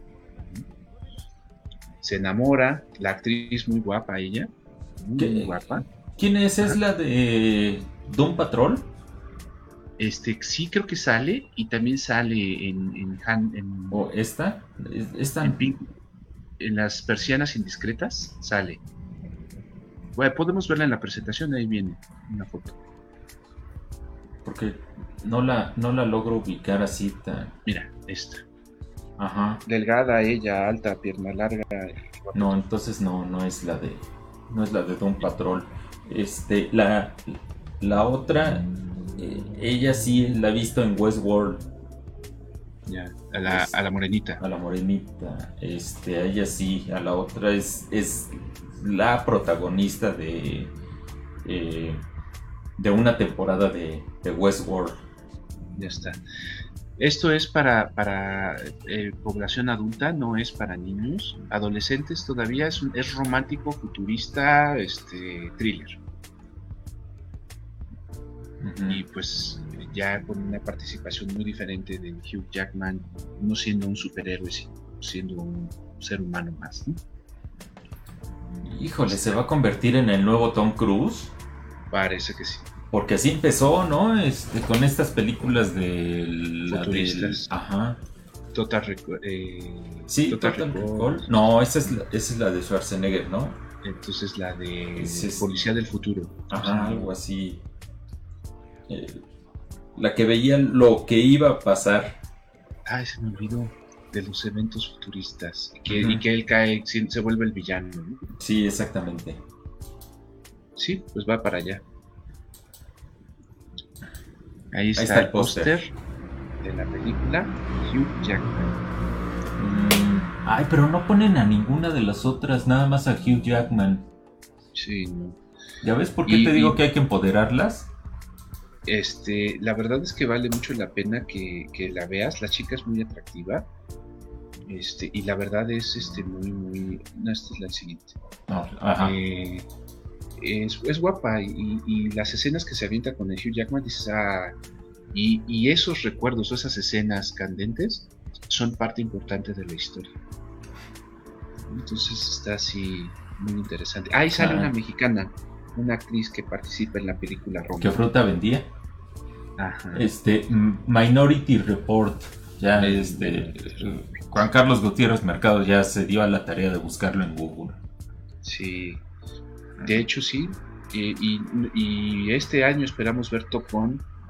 Se enamora, la actriz muy guapa ella, muy, muy guapa. ¿Quién es? ¿Es la de Doom Patrol? Este, sí creo que sale y también sale en... en, Han, en ¿O esta? ¿Esta? En, Pink, en las persianas indiscretas sale. Bueno, podemos verla en la presentación, ahí viene una foto. Porque no la, no la logro ubicar así tan... Mira, esta. Ajá. Delgada ella, alta, pierna larga. No, entonces no, no es la de... No es la de Doom Patrol. Este, la, la otra, eh, ella sí la he visto en Westworld. Ya, a la, es, a la morenita. A la morenita, este, a ella sí, a la otra es, es la protagonista de, eh, de una temporada de, de Westworld. Ya está. Esto es para, para eh, población adulta, no es para niños, adolescentes todavía, es, un, es romántico, futurista, este, thriller. Uh-huh. Y pues ya con una participación muy diferente de Hugh Jackman, no siendo un superhéroe, sino siendo un ser humano más, ¿no? Híjole, ¿se va a convertir en el nuevo Tom Cruise? Parece que sí. Porque así empezó, ¿no? Este, con estas películas de... Futuristas. Del, ajá. Total Recall. Eh, sí, Total, Total Recall. Recall. No, esa es, la, esa es la de Schwarzenegger, ¿no? Entonces la de es, Policía del Futuro. Ajá, algo así. Eh, la que veía lo que iba a pasar. Ay, se me olvidó. De los eventos futuristas. Que, uh-huh. Y que él cae, se vuelve el villano, ¿no? Sí, exactamente. Sí, pues va para allá. Ahí está, Ahí está el póster de la película Hugh Jackman. Mm, ay, pero no ponen a ninguna de las otras, nada más a Hugh Jackman. Sí, no. ¿Ya ves por qué y, te digo y, que hay que empoderarlas? Este, la verdad es que vale mucho la pena que, que la veas. La chica es muy atractiva. Este, y la verdad es este muy, muy. No, esta es la siguiente. Oh, ajá. Eh, Es, es guapa y, y las escenas que se avienta con el Hugh Jackman dices, ah, y, y esos recuerdos, esas escenas candentes son parte importante de la historia. Entonces está así muy interesante. Ahí sale ah. una mexicana, una actriz que participa en la película Roma. ¿Qué fruta vendía? Ajá. Este Minority Report. Ya Me, este me, Juan Carlos Gutiérrez Mercado ya se dio a la tarea de buscarlo en Google. Sí. De hecho sí, y, y, y este año esperamos ver Top Gun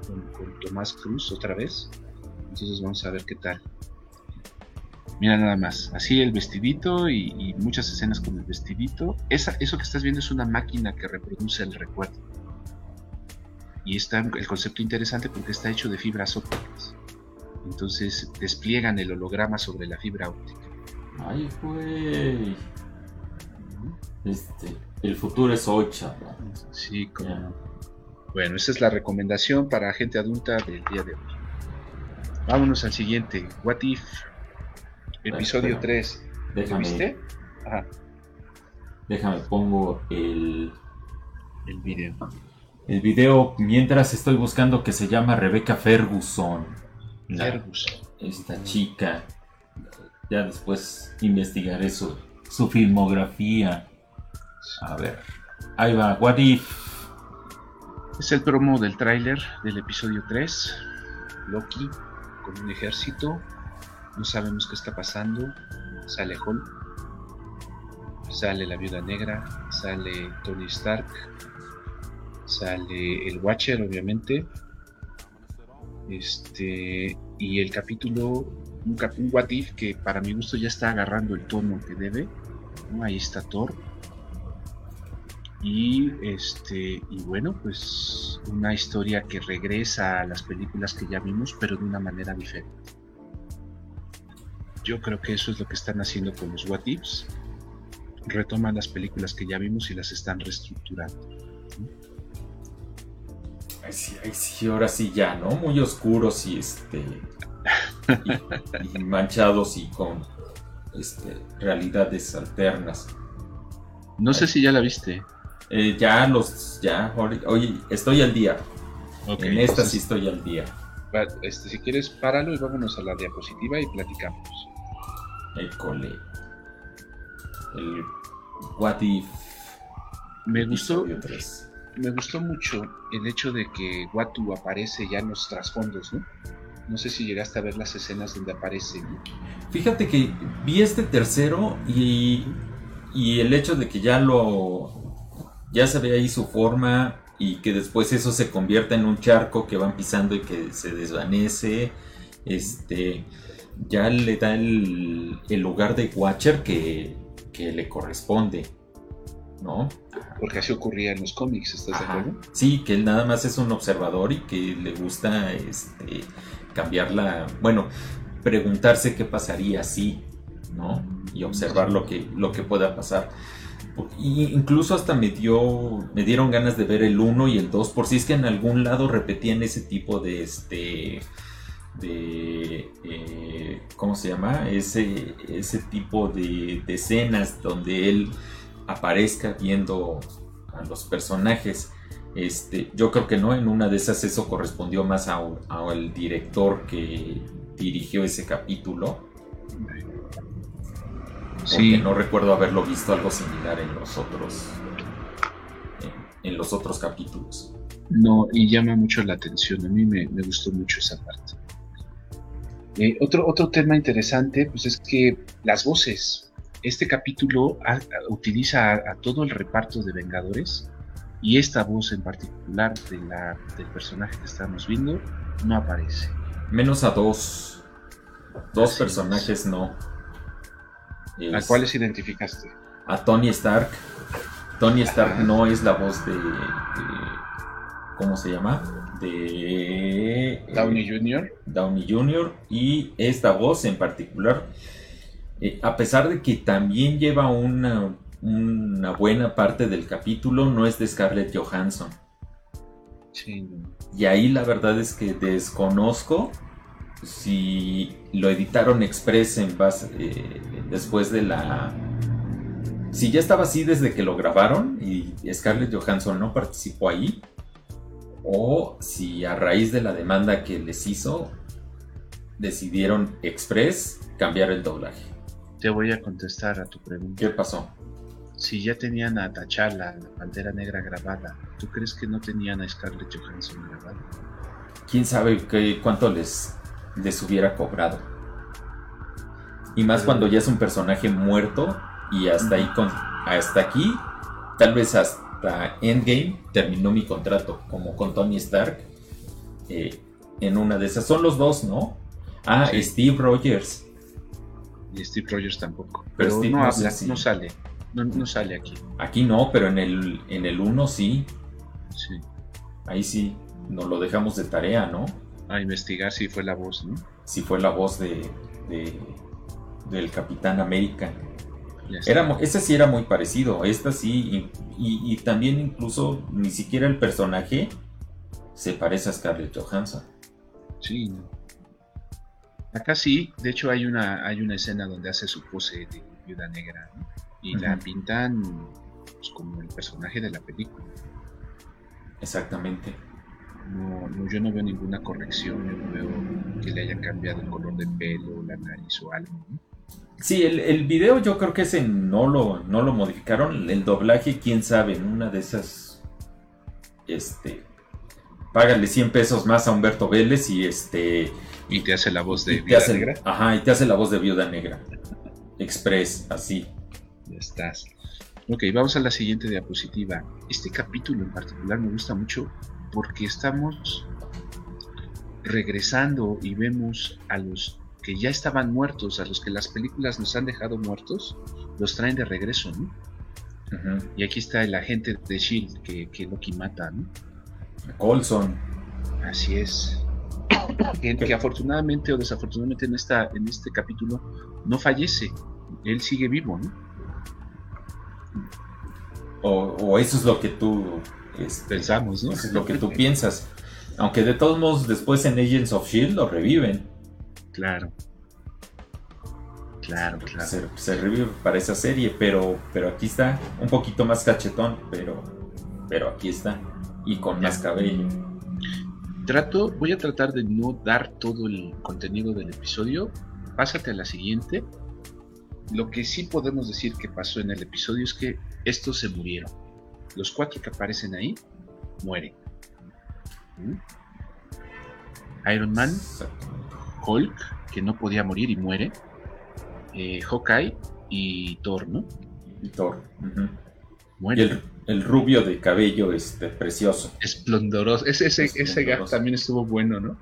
con, con Tomás Cruz otra vez. Entonces vamos a ver qué tal. Mira nada más, así el vestidito y, y muchas escenas con el vestidito. Esa, eso que estás viendo es una máquina que reproduce el recuerdo. Y está el concepto interesante porque está hecho de fibras ópticas. Entonces despliegan el holograma sobre la fibra óptica. Ay, güey. Este, el futuro es hoy, chavo. Sí, como no. Bueno, esa es la recomendación para gente adulta del día de hoy. Vámonos al siguiente. What If, episodio tres. ¿Lo viste? Ajá. Déjame, pongo el... El video. El video mientras estoy buscando, que se llama Rebecca Ferguson. La, Ferguson. Esta chica. Ya después investigaré su, su filmografía. A ver. Ahí va, What If. Es el promo del tráiler del episodio tres. Loki con un ejército. No sabemos qué está pasando. Sale Hulk. Sale la Viuda Negra. Sale Tony Stark. Sale el Watcher, obviamente. Este. Y el capítulo. Un, cap, un What If que para mi gusto ya está agarrando el tono que debe. ¿No? Ahí está Thor. Y este. Y bueno, pues. Una historia que regresa a las películas que ya vimos, pero de una manera diferente. Yo creo que eso es lo que están haciendo con los What Ifs. Retoman las películas que ya vimos y las están reestructurando. Ay, sí, ay, sí, ahora sí ya, ¿no? Muy oscuros y este. y, y manchados y con este, realidades alternas. No ay. sé si ya la viste. Eh, ya los. Ya, oye, estoy al día. Okay, en esta entonces, sí estoy al día. Este, si quieres, páralo y vámonos a la diapositiva y platicamos. École. El What If. Me gustó. tres. Me gustó mucho el hecho de que Uatu aparece ya en los trasfondos, ¿no? No sé si llegaste a ver las escenas donde aparece, ¿no? Fíjate que vi este tercero y, y el hecho de que ya lo ya se ve ahí su forma y que después eso se convierta en un charco que van pisando y que se desvanece, este ya le da el, el lugar de Watcher que, que le corresponde, ¿no? Porque así ocurría en los cómics, ¿estás de acuerdo? Sí, que él nada más es un observador y que le gusta este, cambiarla, bueno, preguntarse qué pasaría así, ¿no? Y observar lo que, lo que pueda pasar. Y incluso hasta me dio, me dieron ganas de ver el uno y el dos, por si es que en algún lado repetían ese tipo de, este, de, eh, ¿cómo se llama? Ese, ese tipo de, de escenas donde él aparezca viendo a los personajes. Este, yo creo que no, en una de esas eso correspondió más a, a el director que dirigió ese capítulo. Porque sí, no recuerdo haberlo visto algo similar en los otros en, en los otros capítulos. No, y llama mucho la atención. A mí me, me gustó mucho esa parte. Eh, otro, otro tema interesante pues es que las voces. Este capítulo a, a, utiliza a, a todo el reparto de Vengadores y esta voz en particular de la, del personaje que estamos viendo no aparece. Menos a dos. Dos Así personajes es. no. Es, ¿A cuáles identificaste? A Tony Stark. Tony Stark Ajá. no es la voz de, de... ¿Cómo se llama? De... Downey junior Downey junior Y esta voz en particular... Eh, a pesar de que también lleva una, una buena parte del capítulo, no es de Scarlett Johansson. Sí. Y ahí la verdad es que desconozco si lo editaron express en base, eh, después de la... Si ya estaba así desde que lo grabaron y Scarlett Johansson no participó ahí, o si a raíz de la demanda que les hizo decidieron express cambiar el doblaje. Te voy a contestar a tu pregunta. ¿Qué pasó? Si ya tenían a T'Challa, la Pantera Negra grabada, ¿tú crees que no tenían a Scarlett Johansson grabada? ¿Quién sabe qué, cuánto les, les hubiera cobrado? Y más Pero... cuando ya es un personaje muerto y hasta ahí con, hasta aquí, tal vez hasta Endgame terminó mi contrato, como con Tony Stark. eh, en una de esas. Son los dos, ¿no? Ah, sí. Steve Rogers. Y Steve Rogers tampoco. Pero, pero Steve no no habla, sé si... no sale. No, no sale aquí. Aquí no, pero en el en el uno sí. Sí. Ahí sí, nos lo dejamos de tarea, ¿no? A investigar si fue la voz, ¿no? Si fue la voz de, de del Capitán América. Era, ese sí era muy parecido, esta sí, y, y, y también incluso ni siquiera el personaje se parece a Scarlett Johansson. Sí, no. Acá sí, de hecho hay una hay una escena donde hace su pose de Viuda Negra, ¿no? Y uh-huh. la pintan pues, como el personaje de la película. Exactamente. No, no, yo no veo ninguna corrección, yo no veo que le hayan cambiado el color del pelo, la nariz o algo, ¿no? Sí, el, el video yo creo que ese no lo, no lo modificaron. El doblaje, quién sabe, en una de esas, este, págale cien pesos más a Humberto Vélez y este... Y te hace la voz de Viuda hace, Negra. Ajá, y te hace la voz de Viuda Negra. Express, así. Ya estás. Ok, vamos a la siguiente diapositiva. Este capítulo en particular me gusta mucho porque estamos regresando y vemos a los que ya estaban muertos, a los que las películas nos han dejado muertos, los traen de regreso, ¿no? Uh-huh. Y aquí está el agente de S H I E L D que, que Loki mata, ¿no? Coulson. Así es. Que, que afortunadamente o desafortunadamente en, esta, en este capítulo no fallece, él sigue vivo, ¿no? O, o eso es lo que tú este, pensamos, ¿no? Eso es lo que tú piensas. Aunque de todos modos después en Agents of S H I E L D lo reviven. Claro. Claro, claro. Se, se revive para esa serie, pero, pero aquí está un poquito más cachetón, pero, pero aquí está. Y con ya. más cabello. Trato, voy a tratar de no dar todo el contenido del episodio. Pásate a la siguiente. Lo que sí podemos decir que pasó en el episodio es que estos se murieron. Los cuatro que aparecen ahí mueren. ¿Mm? Iron Man, Hulk, que no podía morir y muere. Eh, Hawkeye y Thor, ¿no? Y Thor. Uh-huh. Muere. Y el, el rubio de cabello este, precioso. Esplendoroso. Ese, ese, ese gag también estuvo bueno, ¿no?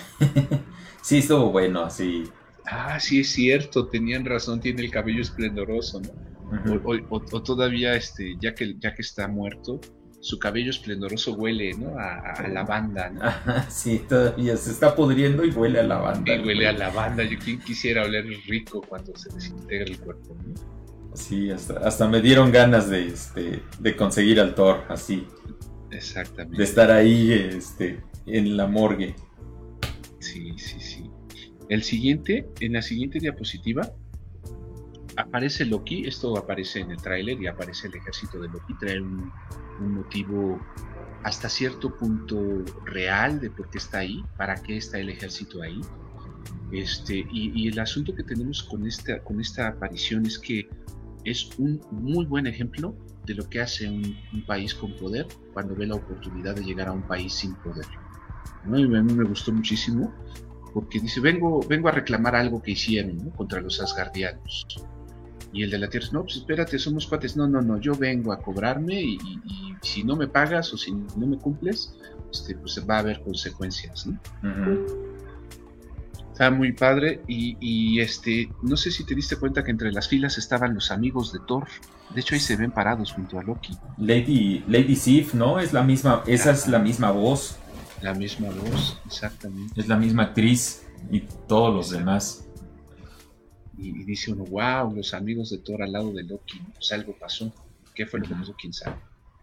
Sí, estuvo bueno, sí. Ah, sí es cierto, tenían razón, tiene el cabello esplendoroso, ¿no? Uh-huh. O, o, o todavía, este, ya que, ya que está muerto, su cabello esplendoroso huele, ¿no? A, a, a lavanda, ¿no? Ajá, sí, todavía se está pudriendo y huele a lavanda. Y huele a lavanda, yo quien quisiera oler rico cuando se desintegra el cuerpo, ¿no? Sí, hasta, hasta me dieron ganas de, este, de conseguir al Thor, así. Exactamente. De estar ahí, este, en la morgue. Sí, sí, sí. El siguiente, en la siguiente diapositiva, aparece Loki. Esto aparece en el tráiler y aparece el ejército de Loki. Trae un, un motivo hasta cierto punto real de por qué está ahí, para qué está el ejército ahí. Este, y, y el asunto que tenemos con esta, con esta aparición es que es un muy buen ejemplo de lo que hace un, un país con poder cuando ve la oportunidad de llegar a un país sin poder, ¿no? Y a mí me gustó muchísimo porque dice, vengo, vengo a reclamar algo que hicieron, ¿no? Contra los asgardianos. Y el de la Tierra, no, pues espérate, somos cuates. No, no, no, yo vengo a cobrarme y, y, y si no me pagas o si no me cumples, este, pues va a haber consecuencias, ¿no? Uh-huh. Está muy padre y, y este, no sé si te diste cuenta que entre las filas estaban los amigos de Thor. De hecho ahí se ven parados junto a Loki. Lady, Lady Sif, ¿no? Es la misma, esa Ajá. es la misma voz. La misma voz, exactamente. Es la misma actriz y todos los Exacto. demás. Y, y dice uno, wow, los amigos de Thor al lado de Loki, pues algo pasó. ¿Qué fue lo que pasó? ¿Quién sabe?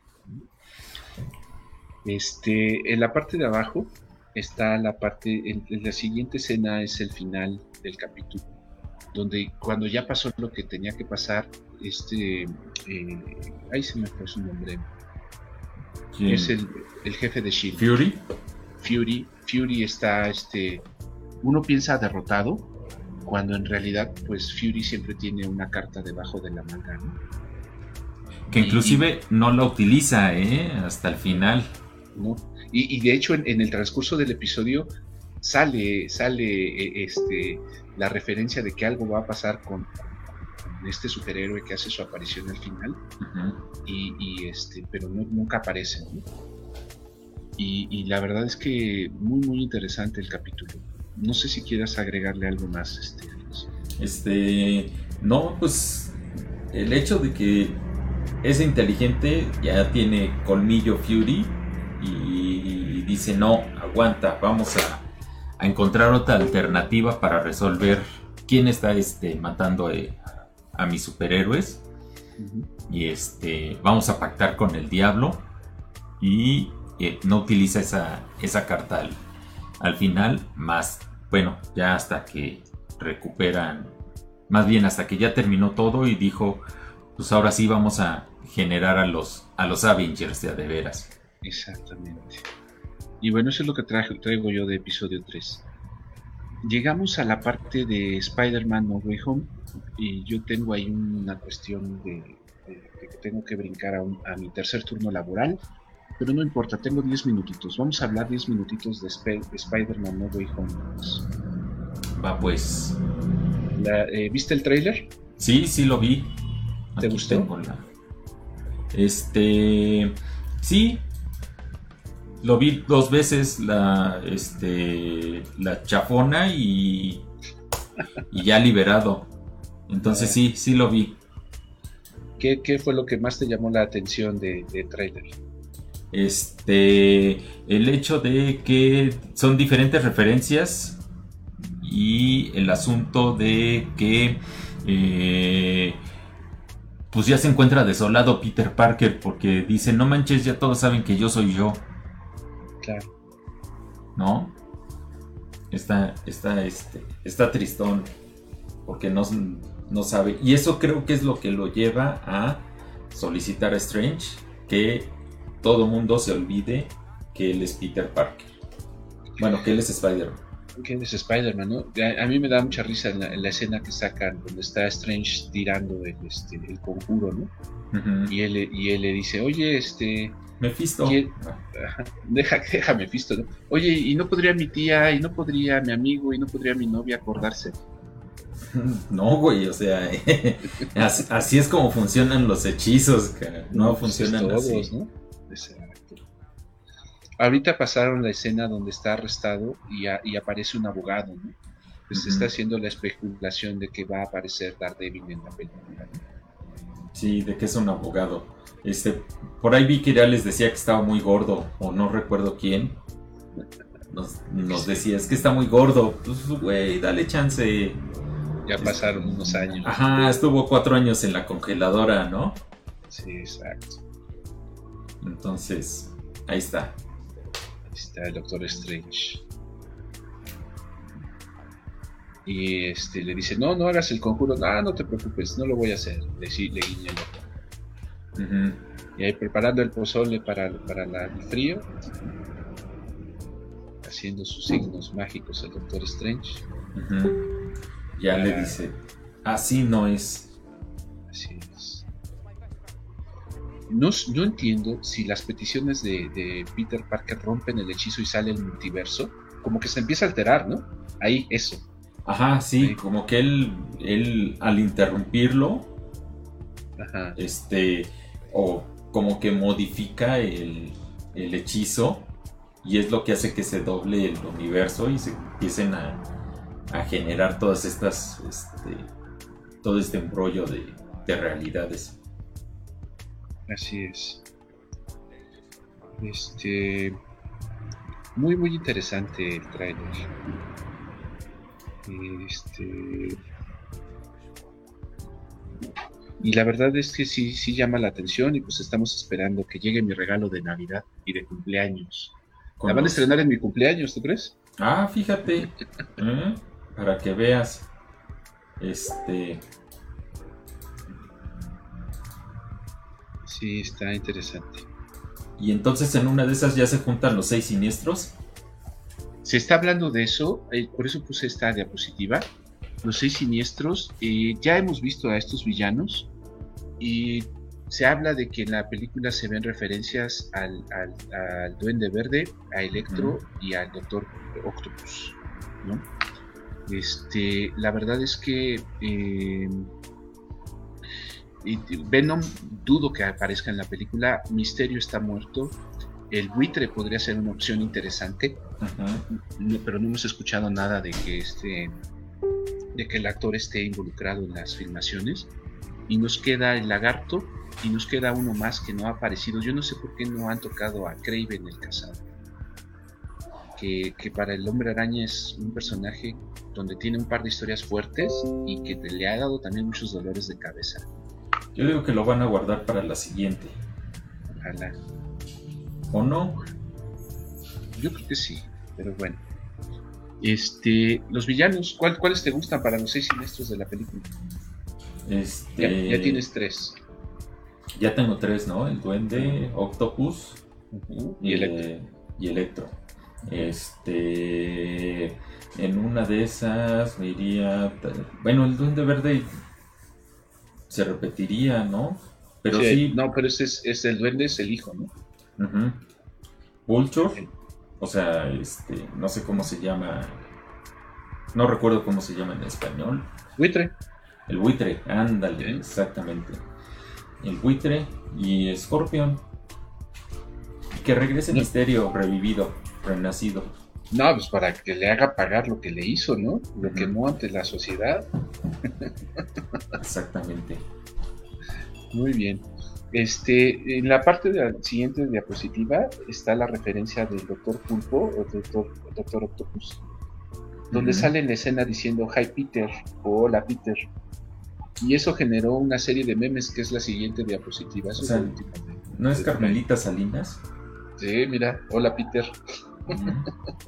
Este, en la parte de abajo está la parte, en, en la siguiente escena es el final del capítulo, donde cuando ya pasó lo que tenía que pasar, este, eh, ahí se me fue su nombre. ¿Quién? Es el, el jefe de S H I E L D. Fury. Fury, Fury está, este, uno piensa derrotado, cuando en realidad, pues Fury siempre tiene una carta debajo de la manga, ¿no? Que inclusive y, no la utiliza, ¿eh? Hasta el final. ¿No? Y, y de hecho en, en el transcurso del episodio sale, sale eh, este, la referencia de que algo va a pasar con, con este superhéroe que hace su aparición al final. Uh-huh. y, y este, pero no, nunca aparece, ¿no? Y, y la verdad es que muy muy interesante el capítulo. No sé si quieras agregarle algo más, este, Alex. Este, no, pues el hecho de que es inteligente ya tiene colmillo Fury y dice no, aguanta, vamos a, a encontrar otra alternativa para resolver quién está este, matando a, a mis superhéroes. Uh-huh. Y este, vamos a pactar con el diablo y eh, no utiliza esa, esa carta al, al final, más, bueno, ya hasta que recuperan, más bien hasta que ya terminó todo y dijo, pues ahora sí vamos a generar a los, a los Avengers de a de veras. Exactamente. Y bueno, eso es lo que traje, traigo yo de episodio tres. Llegamos a la parte de Spider-Man No Way Home y yo tengo ahí una cuestión de, de, de que tengo que brincar a, un, a mi tercer turno laboral, pero no importa, tengo diez minutitos. Vamos a hablar diez minutitos de, Sp- de Spider-Man No Way Home. Va pues. La, eh, ¿Viste el tráiler? Sí, sí lo vi. ¿Te Aquí gustó? Tengo la... Este, sí, lo vi dos veces la, este, la chafona y, y ya liberado. Entonces sí, sí lo vi. ¿Qué, qué fue lo que más te llamó la atención de, de tráiler? Este, el hecho de que son diferentes referencias y el asunto de que eh, pues ya se encuentra desolado Peter Parker porque dice, no manches, ya todos saben que yo soy yo. Claro. ¿No? Está, está, este, está tristón porque no, no sabe. Y eso creo que es lo que lo lleva a solicitar a Strange que todo mundo se olvide que él es Peter Parker. Bueno, que él es Spider-Man. Que él es Spider-Man, ¿no? A, a mí me da mucha risa en la, en la escena que sacan donde está Strange tirando el, este, el conjuro, ¿no? Uh-huh. Y, él, y él le dice, oye, este... Mephisto. Él, deja, deja Mephisto, ¿no? Oye, ¿y no podría mi tía, y no podría mi amigo, y no podría mi novia acordarse? No, güey, o sea, así, así es como funcionan los hechizos, cara. No, no funcionan todos, así. ¿no? Exacto. Ahorita pasaron la escena donde está arrestado y, a, y aparece un abogado, ¿no? Pues uh-huh. Se está haciendo la especulación de que va a aparecer Daredevil en la película, ¿no? Sí, de que es un abogado. Este, por ahí vi que ya les decía que estaba muy gordo, o no recuerdo quién. Nos, nos decía, es que está muy gordo. Pues, güey, dale chance. Ya pasaron este, unos años. Ajá, estuvo cuatro años en la congeladora, ¿no? Sí, exacto. Entonces, ahí está. Ahí está el Doctor Strange. Y este le dice, no, no hagas el conjuro. No, no te preocupes, no lo voy a hacer. Le, le guiña el ojo. Uh-huh. Y ahí preparando el pozole para, para la, el frío, haciendo sus signos mágicos el Doctor Strange. Uh-huh. Ya para... le dice, así no es. Así es. No, no entiendo si las peticiones de, de Peter Parker rompen el hechizo y sale el multiverso. Como que se empieza a alterar, ¿no? Ahí, eso. Ajá, sí, ahí. Como que él, él al interrumpirlo, Ajá. este, o como que modifica el, el hechizo y es lo que hace que se doble el universo y se empiecen a, a generar todas estas, este, todo este embrollo de, de realidades. Así es. Este, muy muy interesante el trailer. Este, y la verdad es que sí, sí llama la atención y pues estamos esperando que llegue mi regalo de Navidad y de cumpleaños. La van a estrenar en mi cumpleaños, ¿tú crees? Ah, fíjate. ¿Eh? Para que veas. Este. Sí, está interesante. Y entonces en una de esas ya se juntan los seis siniestros. Se está hablando de eso, eh, por eso puse esta diapositiva. Los seis siniestros, eh, ya hemos visto a estos villanos y se habla de que en la película se ven referencias al, al, al Duende Verde, a Electro uh-huh. y al Doctor Octopus, ¿no? Este, la verdad es que eh, Venom dudo que aparezca en la película. Mysterio está muerto el buitre podría ser una opción interesante, uh-huh. no, pero no hemos escuchado nada de que este, de que el actor esté involucrado en las filmaciones. Y nos queda el lagarto y nos queda uno más que no ha aparecido. Yo no sé por qué no han tocado a Kraven el Cazador, que, que para el Hombre Araña es un personaje donde tiene un par de historias fuertes y que le ha dado también muchos dolores de cabeza. Yo digo que lo van a guardar para la siguiente. Ojalá. ¿O no? Yo creo que sí, pero bueno. Este, los villanos, ¿cuál, ¿cuáles te gustan para los seis siniestros de la película? Este... Ya, ya tienes tres. Ya tengo tres, ¿no? El Duende, Octopus uh-huh. y, y Electro. Eh, y Electro. Este... En una de esas me iría... Bueno, el Duende Verde se repetiría, ¿no? Pero sí... sí... No, pero ese es, es el Duende, es el hijo, ¿no? Uh-huh. Vulture, o sea, este, no sé cómo se llama, no recuerdo cómo se llama en español. Buitre. El buitre, ándale, ¿sí? Exactamente. El buitre y Scorpion. Que regrese no. Misterio, revivido, renacido. No, pues para que le haga pagar lo que le hizo, ¿no? Lo uh-huh. quemó ante la sociedad. Exactamente. Muy bien. Este, en la parte de la siguiente diapositiva está la referencia del Doctor Pulpo o Doctor, Doctor Octopus, donde uh-huh. sale en la escena diciendo Hi Peter o Hola Peter, y eso generó una serie de memes que es la siguiente diapositiva. Eso o sea, es de, ¿no es Carmelita Salinas? Sí, mira, Hola Peter. Uh-huh.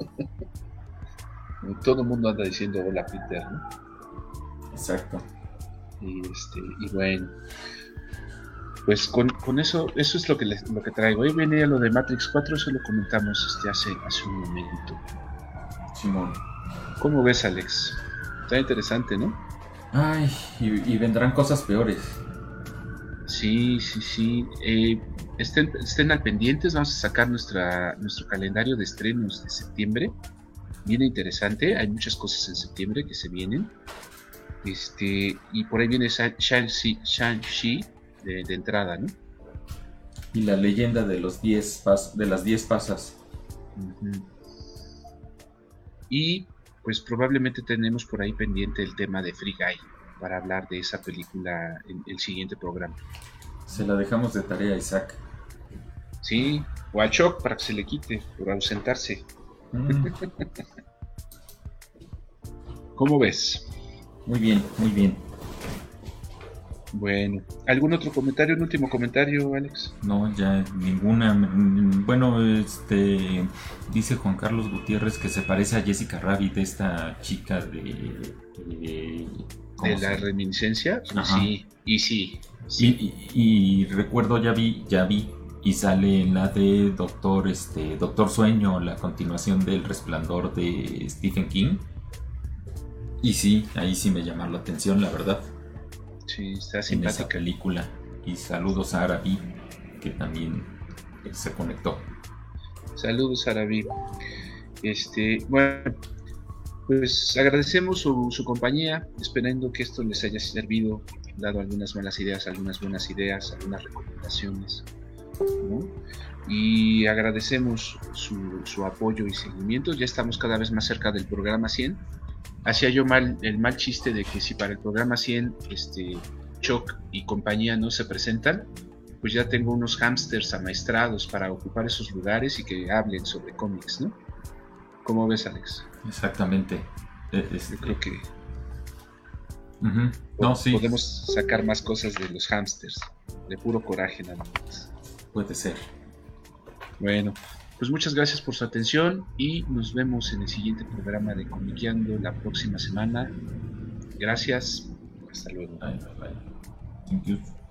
Todo el mundo anda diciendo Hola Peter, ¿no? Exacto. Y este, y bueno. Pues con, con eso, eso es lo que les, lo que traigo. Hoy venía lo de Matrix cuatro, eso lo comentamos este hace, hace un momento. Simón. ¿Cómo ves, Alex? Está interesante, ¿no? Ay, y, y vendrán cosas peores. Sí, sí, sí. Eh, estén, estén al pendientes, vamos a sacar nuestra, nuestro calendario de estrenos de septiembre. Viene interesante, hay muchas cosas en septiembre que se vienen. Este, y por ahí viene Shang-Chi. Shang-Chi De, de entrada, ¿no? Y la leyenda de los diez pas de las diez pasas. Uh-huh. Y pues probablemente tenemos por ahí pendiente el tema de Free Guy para hablar de esa película en el siguiente programa. Se la dejamos de tarea a Isaac. Sí, o a Choc para que se le quite por ausentarse. Mm. ¿Cómo ves? Muy bien, muy bien. Bueno, ¿algún otro comentario, un último comentario, Alex? No, ya ninguna. Bueno, este dice Juan Carlos Gutiérrez que se parece a Jessica Rabbit, esta chica de... ¿De, ¿De la reminiscencia? Ajá. Sí, y sí. sí. Y, y, y recuerdo, ya vi, ya vi, y sale en la de Doctor, este, Doctor Sueño, la continuación del Resplandor de Stephen King. Y sí, ahí sí me llama la atención, la verdad. Sí, está simpática. En esa película. Y saludos a Arabi, que también se conectó. Saludos, Arabi. Este, bueno, pues agradecemos su, su compañía, esperando que esto les haya servido, dado algunas malas ideas, algunas buenas ideas, algunas recomendaciones, ¿no? Y agradecemos su, su apoyo y seguimiento. Ya estamos cada vez más cerca del programa cien. Hacía yo mal el mal chiste de que si para el programa cien este, Choc y compañía no se presentan, pues ya tengo unos hámsters amaestrados para ocupar esos lugares y que hablen sobre cómics, ¿no? ¿Cómo ves, Alex? Exactamente. Este... Yo creo que uh-huh. no, sí. podemos sacar más cosas de los hámsters, de puro coraje nada más. Puede ser. Bueno, pues muchas gracias por su atención y nos vemos en el siguiente programa de Comiqueando la próxima semana. Gracias, hasta luego. Bye, bye, bye. Thank you.